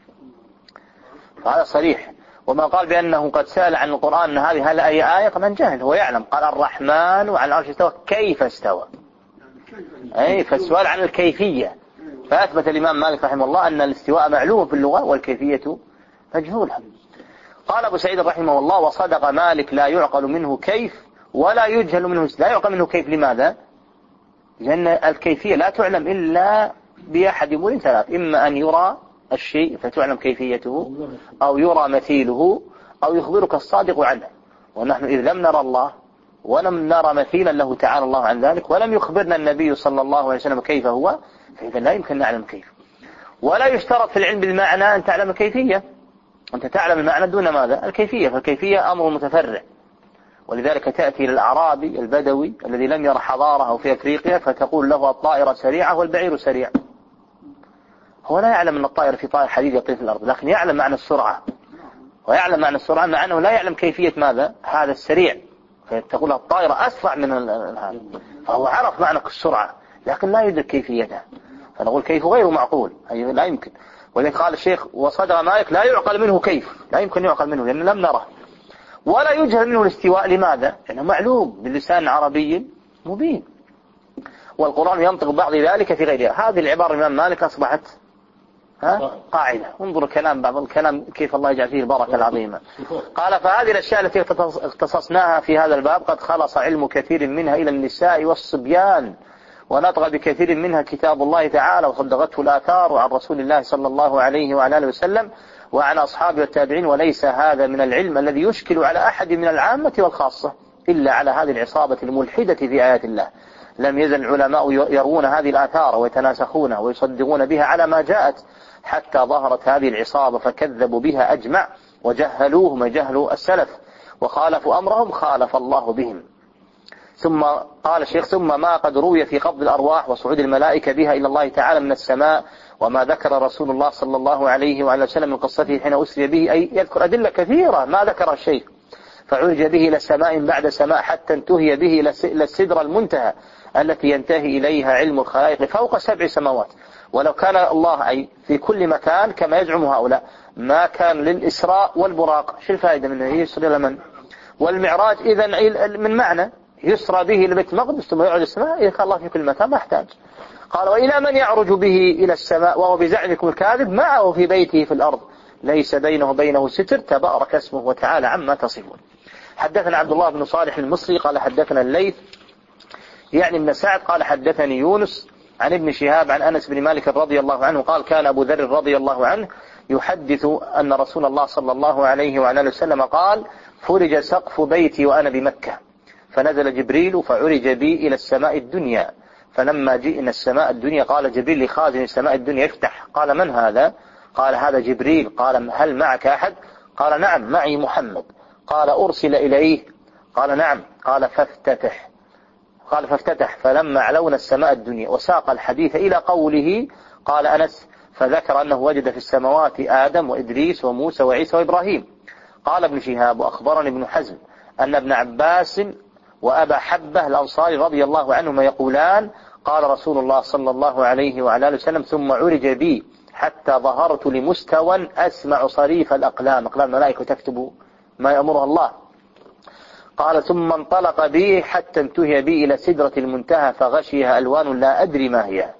فهذا صريح. وما قال بأنه قد سأل عن القرآن هذه هل أي آية، طبعا جاهل، هو يعلم. قال: الرحمن وعلى العرش استوى، كيف استوى؟ أي فالسؤال عن الكيفية. فأثبت الإمام مالك رحمه الله أن الاستواء معلوم في اللغة والكيفية مجهولة. قال أبو سعيد رحمه الله: وصدق مالك، لا يعقل منه كيف ولا يجهل منه. لا يعقل منه كيف، لماذا؟ لأن الكيفية لا تعلم إلا بأحد أمور ثلاث: إما أن يرى الشيء فتعلم كيفيته، أو يرى مثيله، أو يخبرك الصادق عنه. ونحن إذ لم نرى الله ولم نرى مثيلا له تعالى الله عن ذلك، ولم يخبرنا النبي صلى الله عليه وسلم كيف هو، فإذا لا يمكن نعلم كيف. ولا يشترط في العلم بالمعنى أن تعلم الكيفية، أنت تعلم المعنى دون ماذا؟ الكيفية. فالكيفية أمر متفرع. ولذلك تأتي للأعرابي البدوي الذي لم يرى حضارة في أفريقيا، فتقول له: الطائرة سريعة والبعير سريع. هو لا يعلم أن الطائر في طائر حديد يطير في الأرض، لكن يعلم معنى السرعة، ويعلم معنى السرعة مع أنه لا يعلم كيفية ماذا؟ هذا السريع. فتقول الطائرة أسرع من هذا، فهو عرف معنى السرعة لكن لا يدرك كيفيتها، فنقول كيف غير معقول، أي لا يمكن. ولذلك قال الشيخ وصدر مالك لا يعقل منه كيف، لا يمكن يعقل منه لأنه لم نره، ولا يجهل منه الاستواء. لماذا؟ لأنه معلوم باللسان عربي مبين، والقرآن ينطق بعض ذلك في غيرها. هذه العبارة الإمام مالك أصبحت قاعدة. انظر كلام بعض الكلام كيف الله يجعل فيه البركة العظيمة. قال فهذه الأشياء التي اختصصناها في هذا الباب قد خلص علم كثير منها إلى النساء والصبيان، ونطق بكثير منها كتاب الله تعالى، وصدقته الآثار عن رسول الله صلى الله عليه وعلى آله وسلم وعن أصحابه والتابعين. وليس هذا من العلم الذي يشكل على أحد من العامة والخاصة إلا على هذه العصابة الملحدة في آيات الله. لم يزل العلماء يرون هذه الآثار ويتناسخونها ويصدقون بها على ما جاءت، حتى ظهرت هذه العصابة فكذبوا بها أجمع، وجهلوهم جهلوا السلف، وخالفوا أمرهم خالف الله بهم. ثم قال الشيخ ثم ما قد روي في قبض الأرواح وصعود الملائكة بها إلى الله تعالى من السماء، وما ذكر رسول الله صلى الله عليه وعلى وسلم من قصته حين أسري به، أي يذكر أدلة كثيرة ما ذكر الشيخ. فعرج به إلى سماء بعد سماء حتى انتهي به إلى السدرة المنتهى التي ينتهي إليها علم الخلائق فوق 7 سماوات. ولو كان الله أي في كل مكان كما يزعم هؤلاء ما كان للإسراء والبراق. شو الفائدة منه؟ يسرى إلى من؟ والمعراج إذن من معنى يسرى به إلى بيت المقدس ثم يعرج السماء. إذا كان الله في كل مكان ما احتاج. قال وإلى من يعرج به إلى السماء وهو بزعمكم الكاذب معه في بيته في الأرض ليس بينه وبينه ستر تبارك اسمه وتعالى عما تصفون. حدثنا عبد الله بن صالح المصري قال حدثنا الليث يعني ابن سعد قال حدثني يونس عن ابن شهاب عن أنس بن مالك رضي الله عنه قال كان أبو ذر رضي الله عنه يحدث أن رسول الله صلى الله عليه وعلى آله وسلم قال فرج سقف بيتي وأنا بمكة فنزل جبريل فعرج بي إلى السماء الدنيا، فلما جئنا السماء الدنيا قال جبريل لخازن السماء الدنيا افتح. قال من هذا؟ قال هذا جبريل. قال هل معك أحد؟ قال نعم معي محمد. قال أرسل إليه؟ قال نعم. قال فافتتح فلما علونا السماء الدنيا. وساق الحديث إلى قوله قال أنس فذكر أنه وجد في السماوات آدم وإدريس وموسى وعيسى وإبراهيم. قال ابن شهاب وأخبرني ابن حزم أن ابن عباس وأبا حبة الأنصاري رضي الله عنهما يقولان قال رسول الله صلى الله عليه وعلى آله وسلم ثم عرج بي حتى ظهرت لمستوى أسمع صريف الأقلام، أقلام الملائكة تكتب ما يأمرها الله. قال ثم انطلق بي حتى انتهي بي إلى سدرة المنتهى فغشيها ألوان لا أدري ما هي.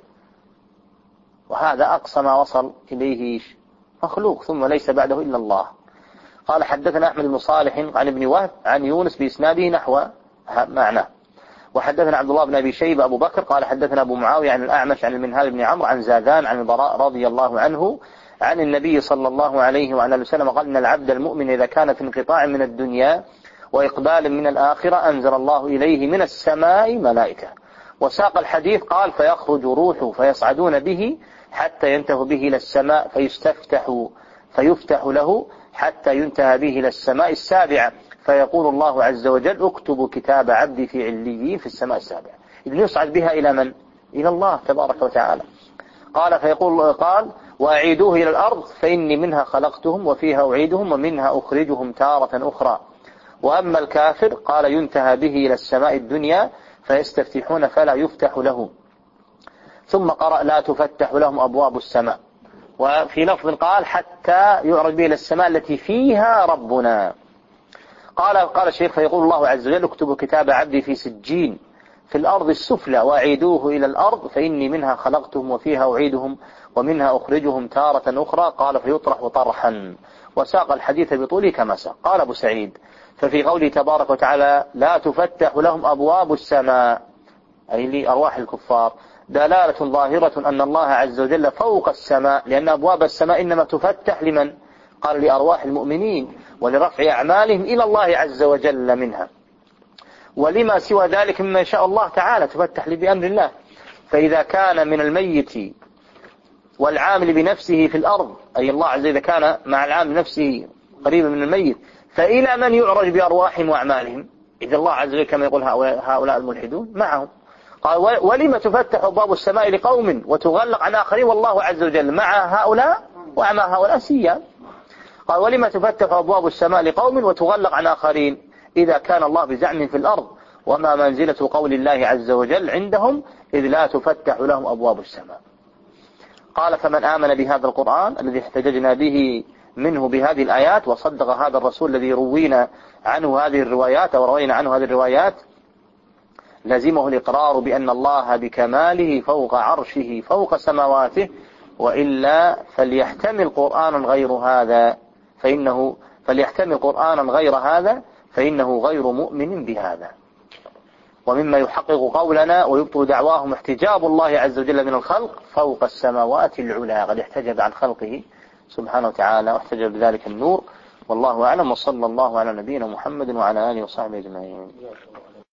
وهذا أقصى ما وصل إليه مخلوق ثم ليس بعده إلا الله. قال حدثنا أحمد بن صالح عن ابن وهب عن يونس بإسناده نحو معناه. وحدثنا عبد الله بن أبي شيبة أبو بكر قال حدثنا أبو معاوية عن الأعمش عن المنهال بن عمرو عن زادان عن البراء رضي الله عنه عن النبي صلى الله عليه وعلى آله وسلم قال إن العبد المؤمن إذا كان في انقطاع من الدنيا وإقبال من الآخرة أنزل الله إليه من السماء ملائكة. وساق الحديث قال فيخرج روحه فيصعدون به حتى ينتهي به إلى السماء فيفتح له حتى ينتهى به إلى السماء السابعة فيقول الله عز وجل اكتبوا كتاب عبدي في عليين في السماء السابعة. إذن يصعد بها إلى من؟ إلى الله تبارك وتعالى. قال وأعيدوه إلى الأرض فإني منها خلقتهم وفيها أعيدهم ومنها أخرجهم تارة أخرى. وأما الكافر قال ينتهى به إلى السماء الدنيا فيستفتحون فلا يفتح له. ثم قرأ لا تفتح لهم أبواب السماء. وفي لفظ قال حتى يعرج به إلى السماء التي فيها ربنا. قال الشيخ فيقول الله عز وجل اكتبوا كتاب عبدي في سجين في الأرض السفلى وأعيدوه إلى الأرض فإني منها خلقتهم وفيها أعيدهم ومنها أخرجهم تارة أخرى. قال فيطرح طرحا. وساق الحديث بطوله كما ساق. قال أبو سعيد ففي قوله تبارك وتعالى لا تفتح لهم أبواب السماء أي لأرواح الكفار دلالة ظاهرة أن الله عز وجل فوق السماء، لأن أبواب السماء إنما تفتح لمن؟ قال لأرواح المؤمنين ولرفع أعمالهم إلى الله عز وجل منها، ولما سوى ذلك مما شاء الله تعالى تفتح بأمر الله. فإذا كان من الميت والعامل بنفسه في الأرض أي الله عز وجل كان مع العامل نفسه قريبا من الميت فإلى من يعرج بأرواحهم وأعمالهم؟ إذا الله عز وجل كما يقول هؤلاء الملحدون معهم. قال ولما تفتح أبواب السماء لقوم وتغلق عن آخرين والله عز وجل مع هؤلاء ومع هؤلاء سيان. قال ولما تفتح أبواب السماء لقوم وتغلق عن آخرين إذا كان الله بزعم في الأرض وما منزلة قول الله عز وجل عندهم إذ لا تفتح لهم أبواب السماء. قال فمن آمن بهذا القرآن الذي احتججنا به منه بهذه الآيات وصدق هذا الرسول الذي روينا عنه هذه الروايات أو روينا عنه هذه الروايات لزمه الإقرار بأن الله بكماله فوق عرشه فوق سماواته، وإلا فليحتمل قرآنا غير هذا فإنه غير مؤمن بهذا. ومما يحقق قولنا ويبطل دعواهم احتجاب الله عز وجل من الخلق فوق السماوات العلى، قد احتجب عن خلقه سبحانه وتعالى واحتجب بذلك النور. والله أعلم، وصلى الله على نبينا محمد وعلى آله وصحبه أجمعين.